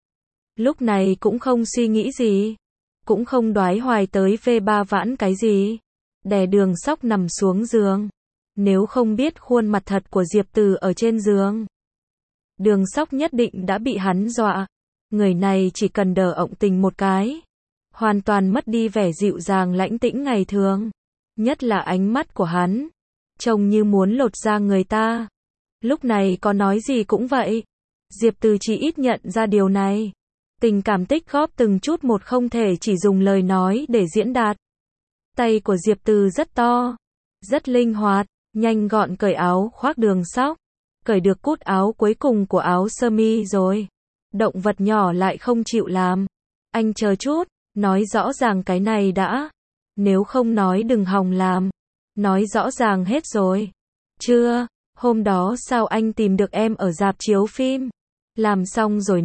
Lúc này cũng không suy nghĩ gì. Cũng không đoái hoài tới V3 vãn cái gì. Đè Đường Sóc nằm xuống giường. Nếu không biết khuôn mặt thật của Diệp Từ ở trên giường, Đường Sóc nhất định đã bị hắn dọa. Người này chỉ cần đờ ọng tình một cái, hoàn toàn mất đi vẻ dịu dàng lãnh tĩnh ngày thường. Nhất là ánh mắt của hắn, trông như muốn lột da người ta. Lúc này có nói gì cũng vậy. Diệp Từ chỉ ít nhận ra điều này. Tình cảm tích góp từng chút một không thể chỉ dùng lời nói để diễn đạt. Tay của Diệp Từ rất to, rất linh hoạt, nhanh gọn cởi áo khoác Đường Sóc. Cởi được cúc áo cuối cùng của áo sơ mi rồi. Động vật nhỏ lại không chịu làm. Anh chờ chút, nói rõ ràng cái này đã. Nếu không nói đừng hòng làm. Nói rõ ràng hết rồi. Chưa, hôm đó sao anh tìm được em ở rạp chiếu phim? Làm xong rồi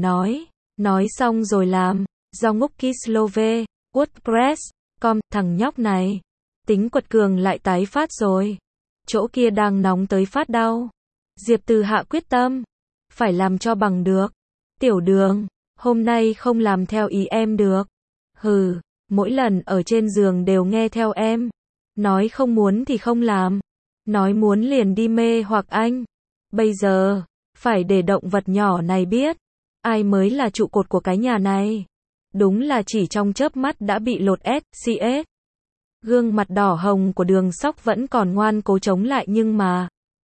nói xong rồi làm. Do ngúc Kislove, WordPress.com, thằng nhóc này. Tính quật cường lại tái phát rồi. Chỗ kia đang nóng tới phát đau. Diệp Từ hạ quyết tâm. Phải làm cho bằng được. Tiểu Đường, hôm nay không làm theo ý em được. Hừ, mỗi lần ở trên giường đều nghe theo em. Nói không muốn thì không làm. Nói muốn liền đi mê hoặc anh. Bây giờ, phải để động vật nhỏ này biết. Ai mới là trụ cột của cái nhà này. Đúng là chỉ trong chớp mắt đã bị lột SCS. Gương mặt đỏ hồng của Đường Sóc vẫn còn ngoan cố chống lại nhưng mà.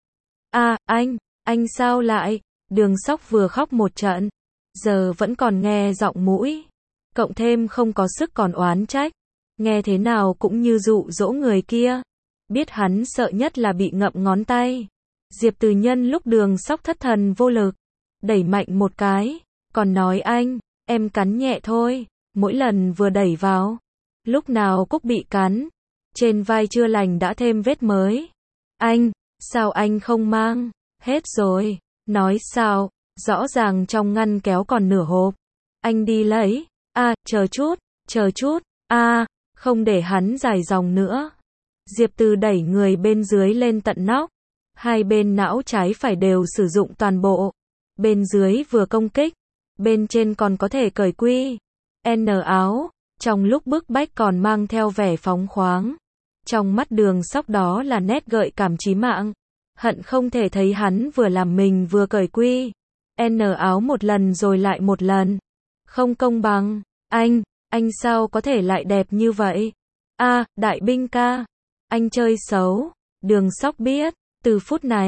Anh sao lại? Đường Sóc vừa khóc một trận. Giờ vẫn còn nghe giọng mũi. Cộng thêm không có sức còn oán trách. Nghe thế nào cũng như dụ dỗ người kia. Biết hắn sợ nhất là bị ngậm ngón tay. Diệp Từ nhân lúc Đường Sóc thất thần vô lực. Đẩy mạnh một cái. Còn nói em cắn nhẹ thôi. Mỗi lần vừa đẩy vào. Lúc nào cúc bị cắn. Trên vai chưa lành đã thêm vết mới. Sao anh không mang? Hết rồi. Nói sao? Rõ ràng trong ngăn kéo còn nửa hộp. Anh đi lấy. Chờ chút. Không để hắn dài dòng nữa. Diệp Từ đẩy người bên dưới lên tận nóc. Hai bên não trái phải đều sử dụng toàn bộ. Bên dưới vừa công kích. Bên trên còn có thể cởi quy. N áo. Trong lúc bức bách còn mang theo vẻ phóng khoáng. Trong mắt Đường Sóc đó là nét gợi cảm chí mạng. Hận không thể thấy hắn vừa làm mình vừa cởi quy. N áo một lần rồi lại một lần. Không công bằng. Anh sao có thể lại đẹp như vậy? Đại binh ca. Anh chơi xấu. Đường Sóc biết. Từ phút này,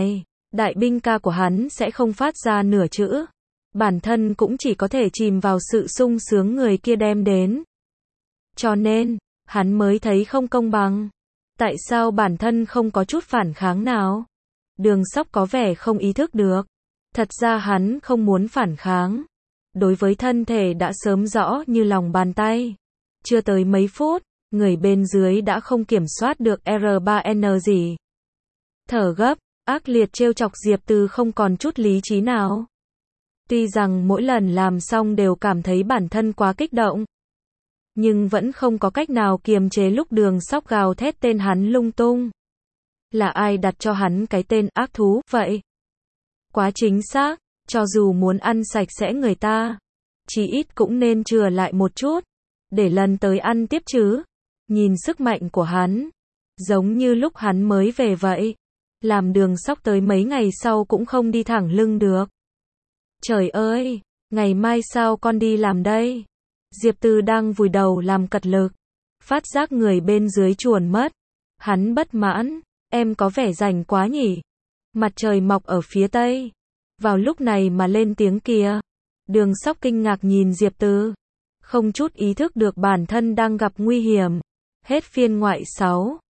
đại binh ca của hắn sẽ không phát ra nửa chữ. Bản thân cũng chỉ có thể chìm vào sự sung sướng người kia đem đến. Cho nên, hắn mới thấy không công bằng. Tại sao bản thân không có chút phản kháng nào? Đường Sóc có vẻ không ý thức được. Thật ra hắn không muốn phản kháng. Đối với thân thể đã sớm rõ như lòng bàn tay. Chưa tới mấy phút, người bên dưới đã không kiểm soát được R3N gì. Thở gấp, ác liệt trêu chọc Diệp Từ không còn chút lý trí nào. Tuy rằng mỗi lần làm xong đều cảm thấy bản thân quá kích động, nhưng vẫn không có cách nào kiềm chế lúc Đường Sóc gào thét tên hắn lung tung. Là ai đặt cho hắn cái tên ác thú vậy? Quá chính xác, cho dù muốn ăn sạch sẽ người ta, chí ít cũng nên chừa lại một chút, để lần tới ăn tiếp chứ. Nhìn sức mạnh của hắn, giống như lúc hắn mới về vậy. Làm Đường Sóc tới mấy ngày sau cũng không đi thẳng lưng được. Trời ơi, ngày mai sao con đi làm đây? Diệp Từ đang vùi đầu làm cật lực, phát giác người bên dưới chuồn mất. Hắn bất mãn, em có vẻ rảnh quá nhỉ? Mặt trời mọc ở phía tây. Vào lúc này mà lên tiếng kìa. Đường Sóc kinh ngạc nhìn Diệp Từ, không chút ý thức được bản thân đang gặp nguy hiểm. Hết phiên ngoại 6.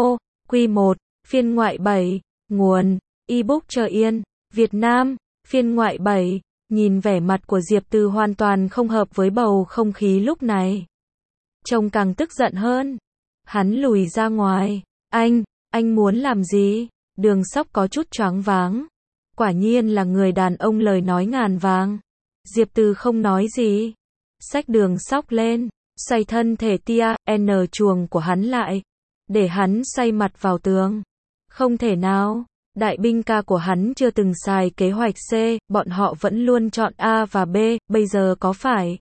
Q1, phiên ngoại 7. Nguồn, ebook Chờ Yên, Việt Nam, phiên ngoại 7. Nhìn vẻ mặt của Diệp Từ hoàn toàn không hợp với bầu không khí lúc này. Trông càng tức giận hơn. Hắn lùi ra ngoài. Anh muốn làm gì? Đường Sóc có chút choáng váng. Quả nhiên là người đàn ông lời nói ngàn vàng. Diệp Từ không nói gì. Xách Đường Sóc lên, xoay thân thể tia N chuồng của hắn lại, để hắn xoay mặt vào tường. Không thể nào, đại binh ca của hắn chưa từng xài kế hoạch C, bọn họ vẫn luôn chọn A và B, bây giờ có phải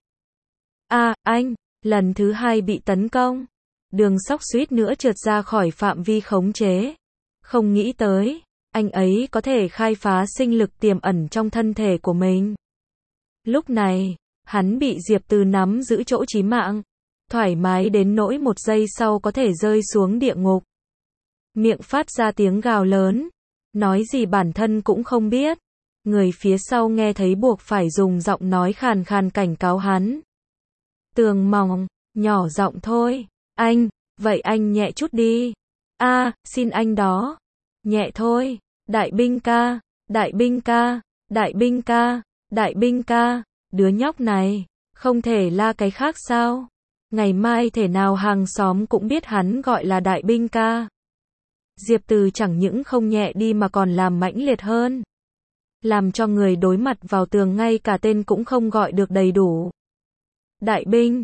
anh, lần thứ 2 bị tấn công. Đường Sóc suýt nữa trượt ra khỏi phạm vi khống chế. Không nghĩ tới, anh ấy có thể khai phá sinh lực tiềm ẩn trong thân thể của mình. Lúc này, hắn bị Diệp Từ nắm giữ chỗ chí mạng, thoải mái đến nỗi một giây sau có thể rơi xuống địa ngục. Miệng phát ra tiếng gào lớn, nói gì bản thân cũng không biết. Người phía sau nghe thấy buộc phải dùng giọng nói khàn khàn cảnh cáo hắn. Tường mỏng, nhỏ giọng thôi. Vậy anh nhẹ chút đi. Xin anh đó. Nhẹ thôi. Đại binh ca, đại binh ca, đại binh ca, đại binh ca. Đứa nhóc này, không thể la cái khác sao? Ngày mai thể nào hàng xóm cũng biết hắn gọi là đại binh ca. Diệp Từ chẳng những không nhẹ đi mà còn làm mãnh liệt hơn. Làm cho người đối mặt vào tường ngay cả tên cũng không gọi được đầy đủ. Đại binh,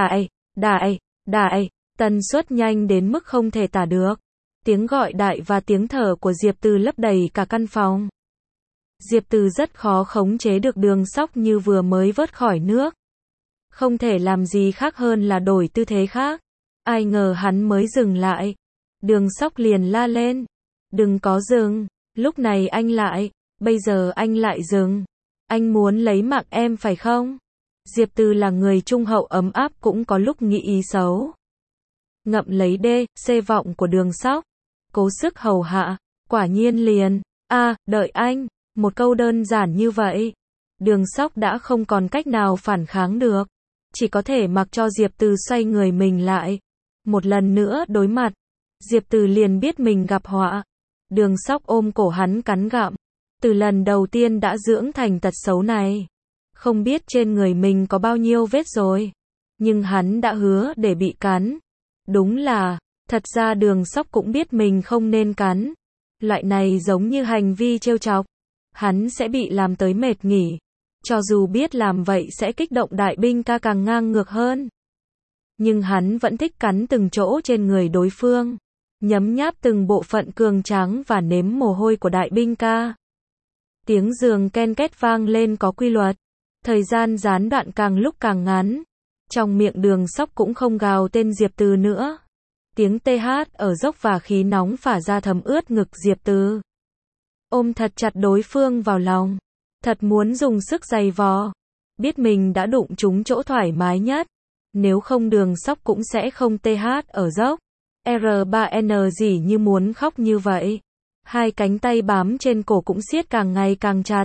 đại, tần suất nhanh đến mức không thể tả được. Tiếng gọi đại và tiếng thở của Diệp Từ lấp đầy cả căn phòng. Diệp Từ rất khó khống chế được Đường Sóc như vừa mới vớt khỏi nước. Không thể làm gì khác hơn là đổi tư thế khác. Ai ngờ hắn mới dừng lại. Đường Sóc liền la lên. Đừng có dừng, lúc này anh lại, bây giờ anh lại dừng. Anh muốn lấy mạng em phải không? Diệp Từ là người trung hậu ấm áp cũng có lúc nghĩ ý xấu. Ngậm lấy C vọng của Đường Sóc. Cố sức hầu hạ, quả nhiên liền. Đợi anh. Một câu đơn giản như vậy. Đường Sóc đã không còn cách nào phản kháng được. Chỉ có thể mặc cho Diệp Từ xoay người mình lại. Một lần nữa đối mặt. Diệp Từ liền biết mình gặp họa. Đường Sóc ôm cổ hắn cắn gặm. Từ lần đầu tiên đã dưỡng thành tật xấu này. Không biết trên người mình có bao nhiêu vết rồi. Nhưng hắn đã hứa để bị cắn. Đúng là, thật ra Đường Sóc cũng biết mình không nên cắn. Loại này giống như hành vi trêu chọc. Hắn sẽ bị làm tới mệt nghỉ. Cho dù biết làm vậy sẽ kích động đại binh ca càng ngang ngược hơn. Nhưng hắn vẫn thích cắn từng chỗ trên người đối phương. Nhấm nháp từng bộ phận cường tráng và nếm mồ hôi của đại binh ca. Tiếng giường ken két vang lên có quy luật. Thời gian gián đoạn càng lúc càng ngắn. Trong miệng Đường Sóc cũng không gào tên Diệp Từ nữa. Tiếng TH ở dốc và khí nóng phả ra thấm ướt ngực Diệp Từ. Ôm thật chặt đối phương vào lòng. Thật muốn dùng sức giày vò. Biết mình đã đụng trúng chỗ thoải mái nhất. Nếu không Đường Sóc cũng sẽ không TH ở dốc. R3N gì như muốn khóc như vậy. Hai cánh tay bám trên cổ cũng siết càng ngày càng chặt.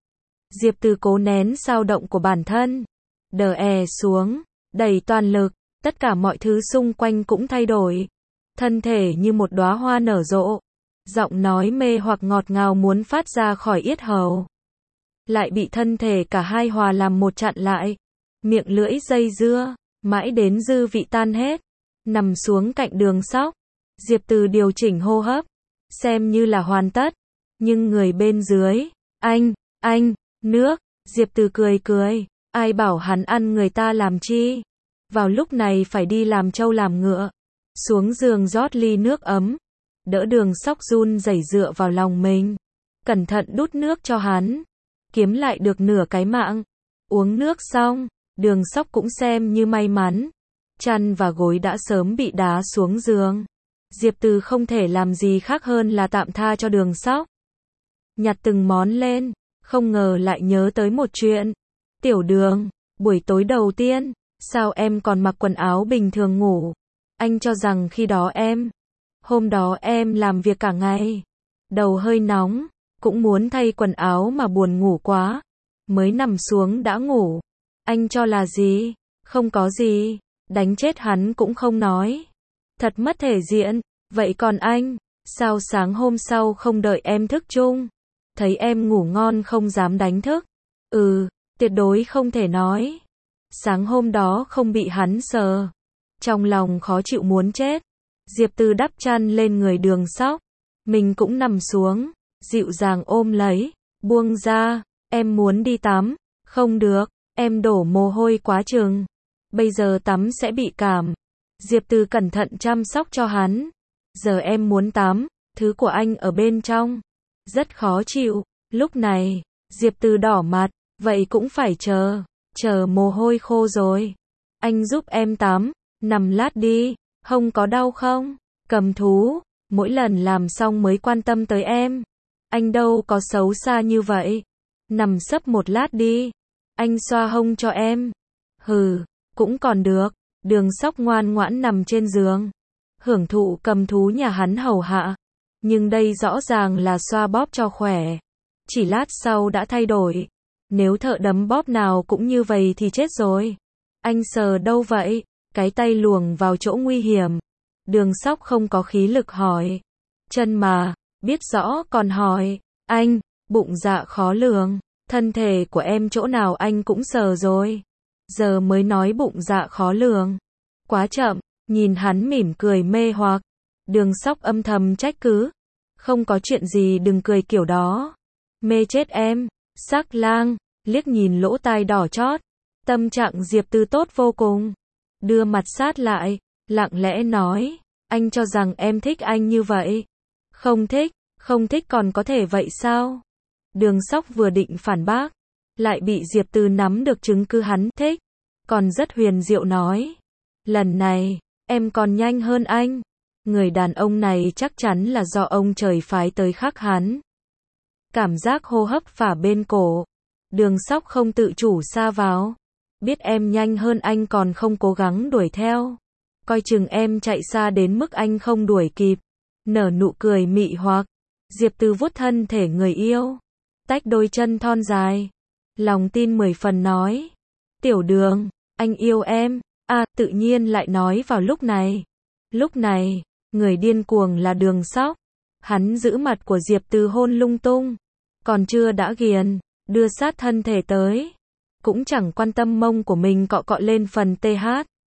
Diệp Từ cố nén dao động của bản thân, đè xuống, đẩy toàn lực, tất cả mọi thứ xung quanh cũng thay đổi. Thân thể như một đóa hoa nở rộ, giọng nói mê hoặc ngọt ngào muốn phát ra khỏi yết hầu. Lại bị thân thể cả hai hòa làm một chặn lại. Miệng lưỡi dây dưa, mãi đến dư vị tan hết. Nằm xuống cạnh Đường Sóc, Diệp Từ điều chỉnh hô hấp, xem như là hoàn tất. Nhưng người bên dưới, anh, nước, Diệp Từ cười, ai bảo hắn ăn người ta làm chi. Vào lúc này phải đi làm trâu làm ngựa. Xuống giường rót ly nước ấm, đỡ Đường Sóc run rẩy dựa vào lòng mình. Cẩn thận đút nước cho hắn, kiếm lại được nửa cái mạng. Uống nước xong, Đường Sóc cũng xem như may mắn. Chăn và gối đã sớm bị đá xuống giường. Diệp Từ không thể làm gì khác hơn là tạm tha cho Đường Sóc. Nhặt từng món lên, không ngờ lại nhớ tới một chuyện. Tiểu Đường, buổi tối đầu tiên, sao em còn mặc quần áo bình thường ngủ? Anh cho rằng khi đó hôm đó em làm việc cả ngày, đầu hơi nóng, cũng muốn thay quần áo mà buồn ngủ quá, mới nằm xuống đã ngủ. Anh cho là gì? Không có gì, đánh chết hắn cũng không nói. Thật mất thể diện, vậy còn anh, sao sáng hôm sau không đợi em thức chung? Thấy em ngủ ngon không dám đánh thức. Tuyệt đối không thể nói. Sáng hôm đó không bị hắn sờ. Trong lòng khó chịu muốn chết. Diệp Từ đắp chăn lên người Đường Sóc. Mình cũng nằm xuống, dịu dàng ôm lấy, buông ra, em muốn đi tắm. Không được, em đổ mồ hôi quá chừng. Bây giờ tắm sẽ bị cảm. Diệp Từ cẩn thận chăm sóc cho hắn. Giờ em muốn tắm, thứ của anh ở bên trong. Rất khó chịu. Lúc này, Diệp Từ đỏ mặt, vậy cũng phải chờ mồ hôi khô rồi. Anh giúp em tắm, nằm lát đi, hông có đau không? Cầm thú, mỗi lần làm xong mới quan tâm tới em. Anh đâu có xấu xa như vậy. Nằm sấp một lát đi, anh xoa hông cho em. Cũng còn được. Đường Sóc ngoan ngoãn nằm trên giường, hưởng thụ cầm thú nhà hắn hầu hạ. Nhưng đây rõ ràng là xoa bóp cho khỏe. Chỉ lát sau đã thay đổi. Nếu thợ đấm bóp nào cũng như vậy thì chết rồi. Anh sờ đâu vậy? Cái tay luồn vào chỗ nguy hiểm. Đường Sóc không có khí lực hỏi. Chân mà, biết rõ còn hỏi. Anh, bụng dạ khó lường. Thân thể của em chỗ nào anh cũng sờ rồi. Giờ mới nói bụng dạ khó lường. Quá chậm, nhìn hắn mỉm cười mê hoặc. Đường Sóc âm thầm trách cứ. Không có chuyện gì đừng cười kiểu đó. Mê chết em. Sắc lang, liếc nhìn lỗ tai đỏ chót. Tâm trạng Diệp Từ tốt vô cùng. Đưa mặt sát lại, lặng lẽ nói. Anh cho rằng em thích anh như vậy. Không thích còn có thể vậy sao? Đường Sóc vừa định phản bác, lại bị Diệp Từ nắm được chứng cứ hắn thích. Còn rất huyền diệu nói. Lần này, em còn nhanh hơn anh. Người đàn ông này chắc chắn là do ông trời phái tới khắc hắn. Cảm giác hô hấp phả bên cổ. Đường Sóc không tự chủ sa vào. Biết em nhanh hơn anh còn không cố gắng đuổi theo. Coi chừng em chạy xa đến mức anh không đuổi kịp. Nở nụ cười mị hoặc. Diệp Từ vuốt thân thể người yêu. Tách đôi chân thon dài. Lòng tin 10 phần nói. Tiểu Đường, anh yêu em. Tự nhiên lại nói vào lúc này. Lúc này, người điên cuồng là Đường Sóc. Hắn giữ mặt của Diệp Từ hôn lung tung. Còn chưa đã ghiền, đưa sát thân thể tới. Cũng chẳng quan tâm mông của mình cọ cọ lên phần TH.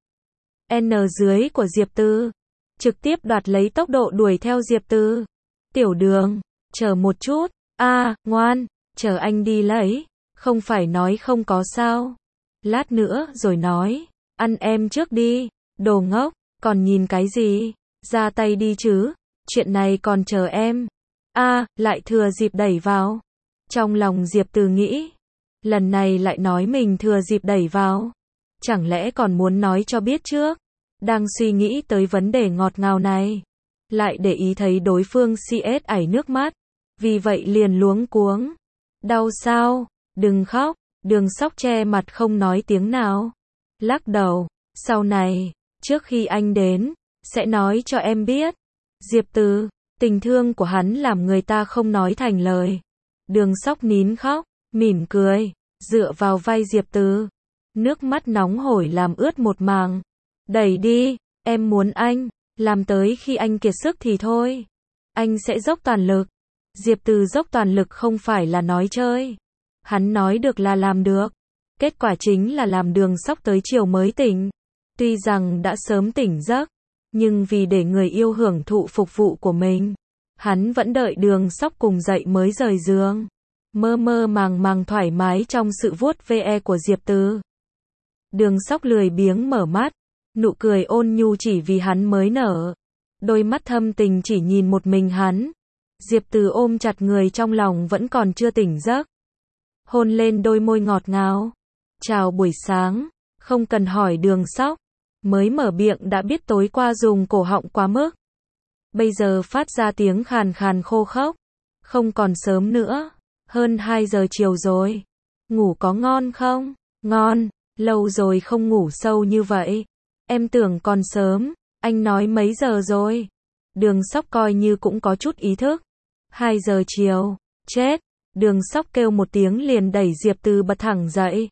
N dưới của Diệp Từ. Trực tiếp đoạt lấy tốc độ đuổi theo Diệp Từ. Tiểu Đường, chờ một chút. Ngoan, chờ anh đi lấy. Không phải nói không có sao. Lát nữa rồi nói. Ăn em trước đi. Đồ ngốc, còn nhìn cái gì? Ra tay đi chứ. Chuyện này còn chờ em. Lại thừa dịp đẩy vào. Trong lòng Diệp Từ nghĩ. Lần này lại nói mình thừa dịp đẩy vào. Chẳng lẽ còn muốn nói cho biết trước. Đang suy nghĩ tới vấn đề ngọt ngào này. Lại để ý thấy đối phương CS ảy nước mắt. Vì vậy liền luống cuống. Đau sao? Đừng khóc. Đường Sóc che mặt không nói tiếng nào. Lắc đầu. Sau này, trước khi anh đến, sẽ nói cho em biết. Diệp Từ, Tình thương của hắn làm người ta không nói thành lời. Đường Sóc nín khóc, mỉm cười, dựa vào vai Diệp Từ. Nước mắt nóng hổi làm ướt một màng. Đẩy đi, em muốn anh, làm tới khi anh kiệt sức thì thôi. Anh sẽ dốc toàn lực. Diệp Từ dốc toàn lực không phải là nói chơi. Hắn nói được là làm được. Kết quả chính là làm Đường Sóc tới chiều mới tỉnh. Tuy rằng đã sớm tỉnh giấc, nhưng vì để người yêu hưởng thụ phục vụ của mình, hắn vẫn đợi Đường Sóc cùng dậy mới rời giường. Mơ mơ màng màng thoải mái trong sự vuốt ve của Diệp Từ. Đường Sóc lười biếng mở mắt, nụ cười ôn nhu chỉ vì hắn mới nở. Đôi mắt thâm tình chỉ nhìn một mình hắn. Diệp Từ ôm chặt người trong lòng vẫn còn chưa tỉnh giấc. Hôn lên đôi môi ngọt ngào. Chào buổi sáng, không cần hỏi Đường Sóc. Mới mở miệng đã biết tối qua dùng cổ họng quá mức. Bây giờ phát ra tiếng khàn khàn khô khốc. Không còn sớm nữa. Hơn 2 giờ chiều rồi. Ngủ có ngon không? Ngon, lâu rồi không ngủ sâu như vậy. Em tưởng còn sớm, anh nói mấy giờ rồi? Đường Sóc coi như cũng có chút ý thức. 2 giờ chiều, chết. Đường Sóc kêu một tiếng liền đẩy Diệp Từ bật thẳng dậy.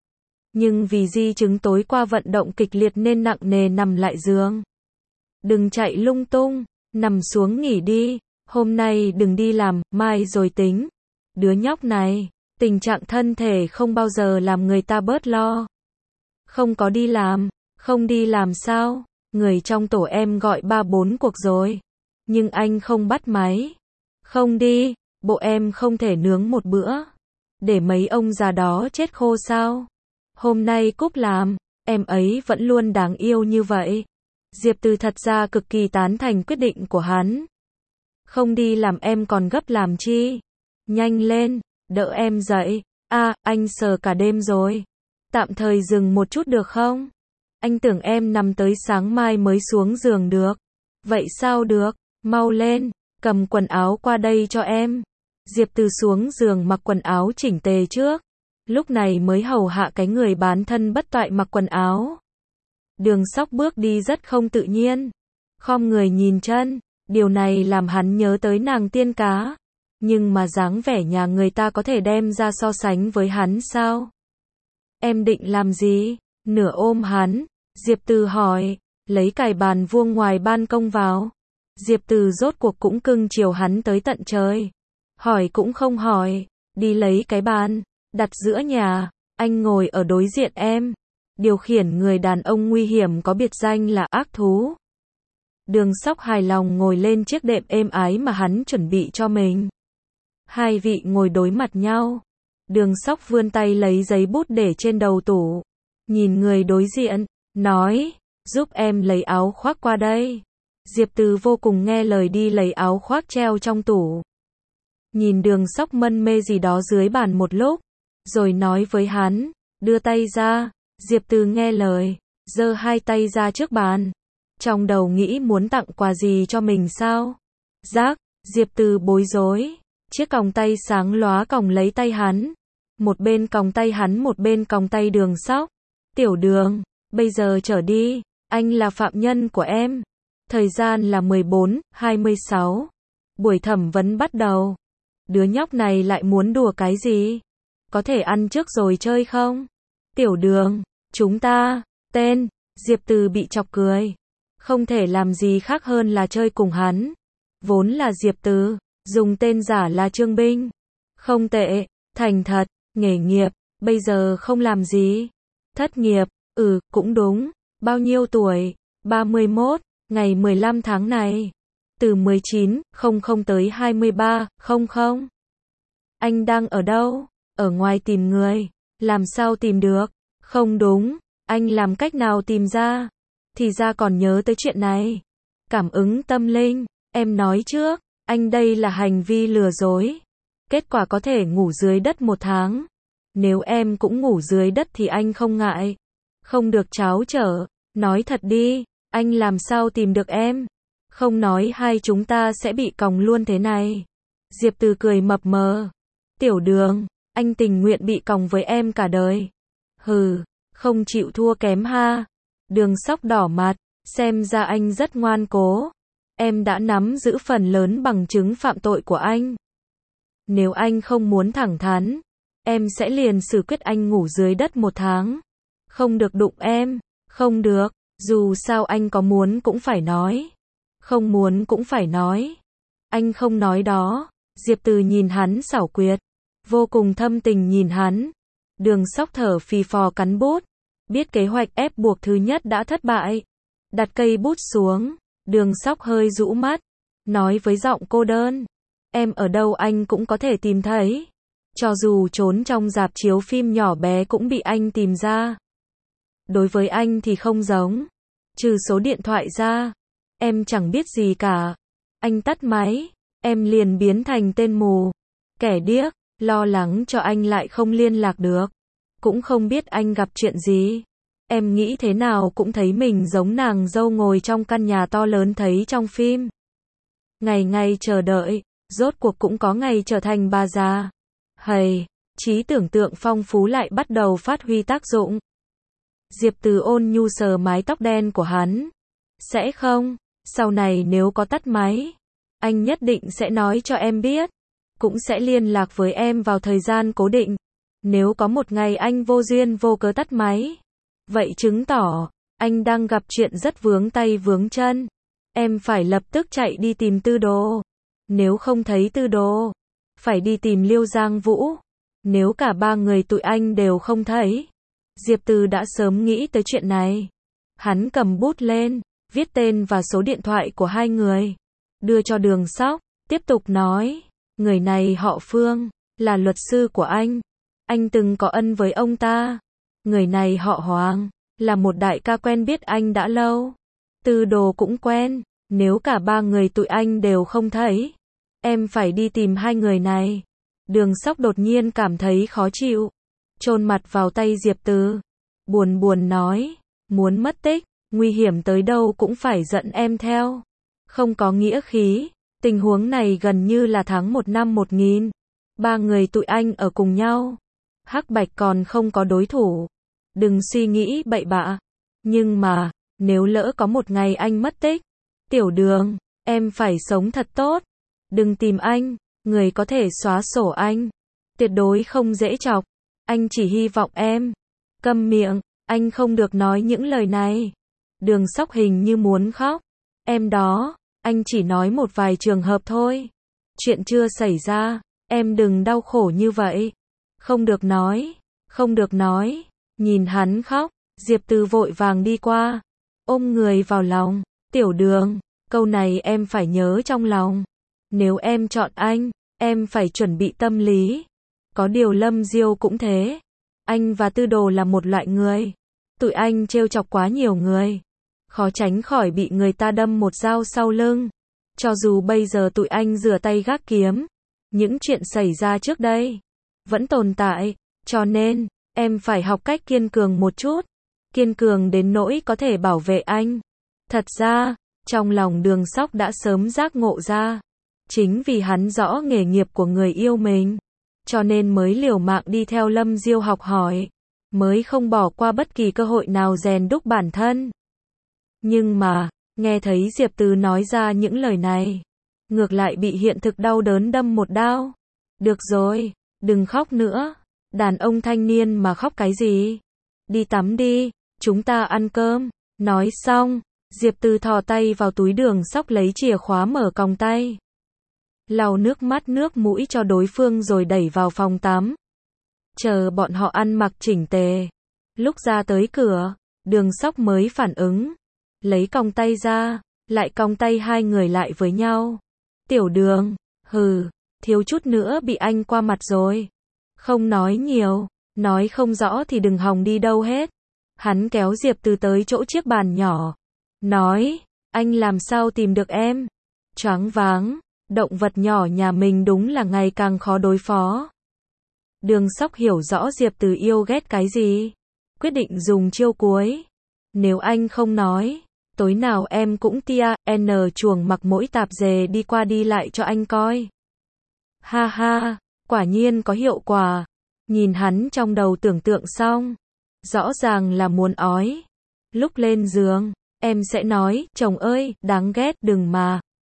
Nhưng vì di chứng tối qua vận động kịch liệt nên nặng nề nằm lại giường. Đừng chạy lung tung, nằm xuống nghỉ đi, hôm nay đừng đi làm, mai rồi tính. Đứa nhóc này, tình trạng thân thể không bao giờ làm người ta bớt lo. Không có đi làm, không đi làm sao? Người trong tổ em gọi 3-4 cuộc rồi. Nhưng anh không bắt máy. Không đi, bộ em không thể nướng một bữa. Để mấy ông già đó chết khô sao? Hôm nay cúp làm, em ấy vẫn luôn đáng yêu như vậy. Diệp Từ thật ra cực kỳ tán thành quyết định của hắn. Không đi làm em còn gấp làm chi? Nhanh lên, đỡ em dậy. Anh sờ cả đêm rồi. Tạm thời dừng một chút được không? Anh tưởng em nằm tới sáng mai mới xuống giường được. Vậy sao được? Mau lên, cầm quần áo qua đây cho em. Diệp Từ xuống giường mặc quần áo chỉnh tề trước. Lúc này mới hầu hạ cái người bán thân bất toại mặc quần áo. Đường Sóc bước đi rất không tự nhiên. Khom người nhìn chân. Điều này làm hắn nhớ tới nàng tiên cá. Nhưng mà dáng vẻ nhà người ta có thể đem ra so sánh với hắn sao? Em định làm gì? Nửa ôm hắn. Diệp Từ hỏi. Lấy cài bàn vuông ngoài ban công vào. Diệp Từ rốt cuộc cũng cưng chiều hắn tới tận trời. Hỏi cũng không hỏi. Đi lấy cái bàn. Đặt giữa nhà. Anh ngồi ở đối diện em. Điều khiển người đàn ông nguy hiểm có biệt danh là ác thú. Đường Sóc hài lòng ngồi lên chiếc đệm êm ái mà hắn chuẩn bị cho mình. Hai vị ngồi đối mặt nhau. Đường Sóc vươn tay lấy giấy bút để trên đầu tủ. Nhìn người đối diện, nói, giúp em lấy áo khoác qua đây. Diệp Từ vô cùng nghe lời đi lấy áo khoác treo trong tủ. Nhìn Đường Sóc mân mê gì đó dưới bàn một lúc, rồi nói với hắn, đưa tay ra. Diệp Từ nghe lời, giơ hai tay ra trước bàn. Trong đầu nghĩ muốn tặng quà gì cho mình sao? Rác, Diệp Từ bối rối. Chiếc còng tay sáng lóa còng lấy tay hắn. Một bên còng tay hắn một bên còng tay Đường Sóc. Tiểu Đường, bây giờ trở đi, anh là phạm nhân của em. Thời gian là 14:26. Buổi thẩm vấn bắt đầu. Đứa nhóc này lại muốn đùa cái gì? Có thể ăn trước rồi chơi không? Tiểu Đường, chúng ta, tên, Diệp Từ bị chọc cười. Không thể làm gì khác hơn là chơi cùng hắn. Vốn là Diệp Từ, dùng tên giả là Trương Binh. Không tệ, thành thật, nghề nghiệp, bây giờ không làm gì. Thất nghiệp, cũng đúng. Bao nhiêu tuổi? 31, ngày 15 tháng này. Từ 19:00 tới 23:00. Anh đang ở đâu? Ở ngoài tìm người. Làm sao tìm được? Không đúng, anh làm cách nào tìm ra? Thì ra còn nhớ tới chuyện này. Cảm ứng tâm linh, em nói trước, anh đây là hành vi lừa dối. Kết quả có thể ngủ dưới đất 1 tháng. Nếu em cũng ngủ dưới đất thì anh không ngại. Không được tráo trở, nói thật đi, anh làm sao tìm được em? Không nói hai chúng ta sẽ bị còng luôn thế này. Diệp Từ cười mập mờ. Tiểu Đường, anh tình nguyện bị còng với em cả đời. Hừ, không chịu thua kém ha. Đường Sóc đỏ mặt, xem ra anh rất ngoan cố. em đã nắm giữ phần lớn bằng chứng phạm tội của anh. Nếu anh không muốn thẳng thắn, em sẽ liền xử quyết anh ngủ dưới đất 1 tháng. Không được đụng em, không được, dù sao anh có muốn cũng phải nói. Không muốn cũng phải nói. Anh không nói đó. Diệp Từ nhìn hắn xảo quyệt, vô cùng thâm tình nhìn hắn. Đường Sóc thở phì phò cắn bút, biết kế hoạch ép buộc thứ nhất đã thất bại. Đặt cây bút xuống, Đường Sóc hơi rũ mắt, nói với giọng cô đơn, em ở đâu anh cũng có thể tìm thấy. Cho dù trốn trong rạp chiếu phim nhỏ bé cũng bị anh tìm ra. Đối với anh thì không giống, trừ số điện thoại ra, em chẳng biết gì cả. Anh tắt máy, em liền biến thành tên mù, kẻ điếc, lo lắng cho anh lại không liên lạc được. Cũng không biết anh gặp chuyện gì. Em nghĩ thế nào cũng thấy mình giống nàng dâu ngồi trong căn nhà to lớn thấy trong phim. Ngày ngày chờ đợi, rốt cuộc cũng có ngày trở thành bà già. Hầy, trí tưởng tượng phong phú lại bắt đầu phát huy tác dụng. Diệp Từ ôn nhu sờ mái tóc đen của hắn. Sẽ không, sau này nếu có tắt máy, anh nhất định sẽ nói cho em biết. Cũng sẽ liên lạc với em vào thời gian cố định. Nếu có một ngày anh vô duyên vô cớ tắt máy, vậy chứng tỏ anh đang gặp chuyện rất vướng tay vướng chân. Em phải lập tức chạy đi tìm Tư Đồ. Nếu không thấy Tư Đồ, phải đi tìm Liêu Giang Vũ. Nếu cả 3 người tụi anh đều không thấy. Diệp Từ đã sớm nghĩ tới chuyện này. Hắn cầm bút lên, viết tên và số điện thoại của 2 người, đưa cho Đường Sóc, tiếp tục nói, người này họ Phương, là luật sư của anh từng có ân với ông ta. Người này họ Hoàng, là một đại ca quen biết anh đã lâu. Tư Đồ cũng quen, nếu cả 3 người tụi anh đều không thấy, em phải đi tìm 2 người này. Đường Sóc đột nhiên cảm thấy khó chịu, chôn mặt vào tay Diệp Từ, buồn buồn nói, muốn mất tích, nguy hiểm tới đâu cũng phải dẫn em theo. Không có nghĩa khí, tình huống này gần như là tháng 1 năm 1000. 3 người tụi anh ở cùng nhau, hắc bạch còn không có đối thủ. Đừng suy nghĩ bậy bạ. Nhưng mà, nếu lỡ có một ngày anh mất tích, Tiểu Đường, em phải sống thật tốt. Đừng tìm anh, người có thể xóa sổ anh. Tuyệt đối không dễ chọc. Anh chỉ hy vọng em câm miệng, anh không được nói những lời này. Đường Sóc hình như muốn khóc. Em đó, anh chỉ nói một vài trường hợp thôi. Chuyện chưa xảy ra, em đừng đau khổ như vậy. Không được nói, không được nói. Nhìn hắn khóc, Diệp Từ vội vàng đi qua, ôm người vào lòng. Tiểu Đường, câu này em phải nhớ trong lòng. Nếu em chọn anh, em phải chuẩn bị tâm lý. Có điều Lâm Diêu cũng thế. Anh và Tư Đồ là một loại người. Tụi anh trêu chọc quá nhiều người, khó tránh khỏi bị người ta đâm một dao sau lưng. Cho dù bây giờ tụi anh rửa tay gác kiếm, những chuyện xảy ra trước đây vẫn tồn tại. Cho nên, em phải học cách kiên cường một chút. Kiên cường đến nỗi có thể bảo vệ anh. Thật ra, trong lòng Đường Sóc đã sớm giác ngộ ra. Chính vì hắn rõ nghề nghiệp của người yêu mình, cho nên mới liều mạng đi theo Lâm Diêu học hỏi, mới không bỏ qua bất kỳ cơ hội nào rèn đúc bản thân. Nhưng mà, nghe thấy Diệp Từ nói ra những lời này, ngược lại bị hiện thực đau đớn đâm một đao. Được rồi, đừng khóc nữa. Đàn ông thanh niên mà khóc cái gì? Đi tắm đi, chúng ta ăn cơm. Nói xong, Diệp Từ thò tay vào túi Đường Sóc lấy chìa khóa mở còng tay, lau nước mắt nước mũi cho đối phương rồi đẩy vào phòng tắm. Chờ bọn họ ăn mặc chỉnh tề, lúc ra tới cửa, Đường Sóc mới phản ứng, lấy còng tay ra, lại còng tay 2 người lại với nhau. Tiểu Đường, hừ, thiếu chút nữa bị anh qua mặt rồi. Không nói nhiều, nói không rõ thì đừng hòng đi đâu hết. Hắn kéo Diệp Từ tới chỗ chiếc bàn nhỏ, nói, anh làm sao tìm được em? Choáng váng, động vật nhỏ nhà mình đúng là ngày càng khó đối phó. Đường Sóc hiểu rõ Diệp Từ yêu ghét cái gì, quyết định dùng chiêu cuối. Nếu anh không nói, tối nào em cũng tia n chuồng mặc mỗi tạp dề đi qua đi lại cho anh coi. Ha ha, quả nhiên có hiệu quả. Nhìn hắn trong đầu tưởng tượng xong, rõ ràng là muốn ói. Lúc lên giường, em sẽ nói, chồng ơi, đáng ghét, đừng mà.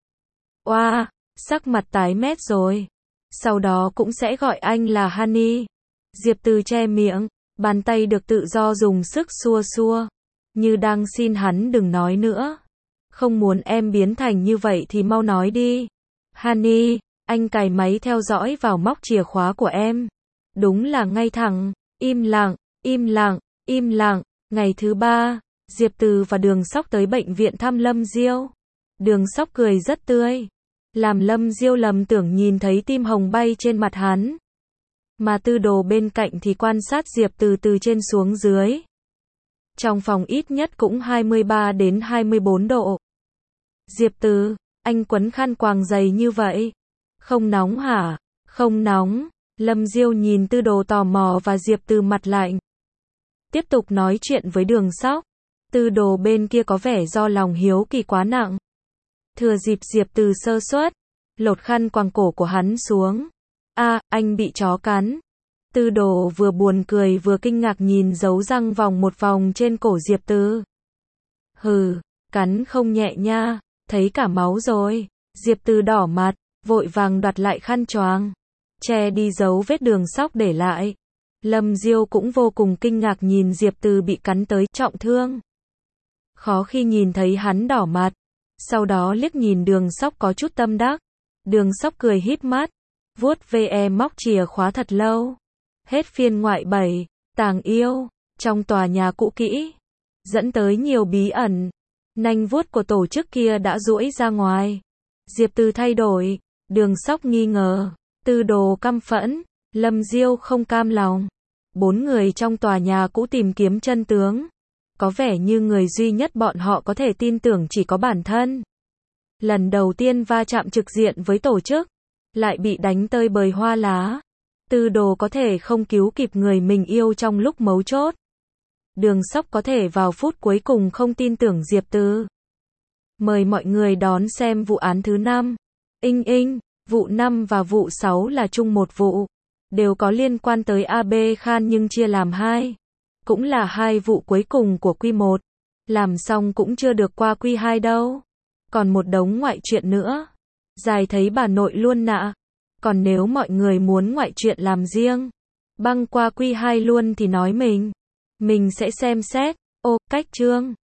Oa, sắc mặt tái mét rồi. Sau đó cũng sẽ gọi anh là Honey. Diệp Từ che miệng, bàn tay được tự do dùng sức xua xua, như đang xin hắn đừng nói nữa. Không muốn em biến thành như vậy thì mau nói đi. Honey, anh cài máy theo dõi vào móc chìa khóa của em. Đúng là ngay thẳng, im lặng, im lặng, im lặng. Ngày thứ 3, Diệp Từ và Đường Sóc tới bệnh viện thăm Lâm Diêu. Đường Sóc cười rất tươi, làm Lâm Diêu lầm tưởng nhìn thấy tim hồng bay trên mặt hắn. Mà Tư Đồ bên cạnh thì quan sát Diệp Từ từ trên xuống dưới. Trong phòng ít nhất cũng 23 đến 24 độ. Diệp Từ, anh quấn khăn quàng dày như vậy. Không nóng hả? Không nóng. Lâm Diêu nhìn Tư Đồ tò mò và Diệp Từ mặt lạnh. Tiếp tục nói chuyện với Đường Sóc. Tư Đồ bên kia có vẻ do lòng hiếu kỳ quá nặng. Thừa dịp Diệp Từ sơ suất, lột khăn quàng cổ của hắn xuống. Anh bị chó cắn. Tư Đồ vừa buồn cười vừa kinh ngạc nhìn dấu răng vòng một vòng trên cổ Diệp Từ. Hừ, cắn không nhẹ nha, thấy cả máu rồi. Diệp Từ đỏ mặt, vội vàng đoạt lại khăn choàng, che đi dấu vết Đường Sóc để lại. Lâm Diêu cũng vô cùng kinh ngạc nhìn Diệp Từ bị cắn tới trọng thương. Khó khi nhìn thấy hắn đỏ mặt. Sau đó liếc nhìn Đường Sóc có chút tâm đắc. Đường Sóc cười híp mắt, vuốt ve móc chìa khóa thật lâu. Hết phiên ngoại 7, tàng yêu, trong tòa nhà cũ kỹ, dẫn tới nhiều bí ẩn. Nanh vuốt của tổ chức kia đã duỗi ra ngoài. Diệp Từ thay đổi, Đường Sóc nghi ngờ, Tư Đồ căm phẫn, Lâm Diêu không cam lòng. 4 người trong tòa nhà cũ tìm kiếm chân tướng. Có vẻ như người duy nhất bọn họ có thể tin tưởng chỉ có bản thân. Lần đầu tiên va chạm trực diện với tổ chức, lại bị đánh tơi bời hoa lá. Tư Đồ có thể không cứu kịp người mình yêu trong lúc mấu chốt. Đường Sóc có thể vào phút cuối cùng không tin tưởng Diệp Từ. Mời mọi người đón xem vụ án thứ 5. Vụ 5 và vụ 6 là chung một vụ. Đều có liên quan tới AB Khan nhưng chia làm 2. Cũng là 2 vụ cuối cùng của Quy 1. Làm xong cũng chưa được qua Quy 2 đâu. Còn một đống ngoại truyện nữa. Dài thấy bà nội luôn nạ. Còn nếu mọi người muốn ngoại truyện làm riêng, băng qua Quy 2 luôn thì nói mình sẽ xem xét. Cách chương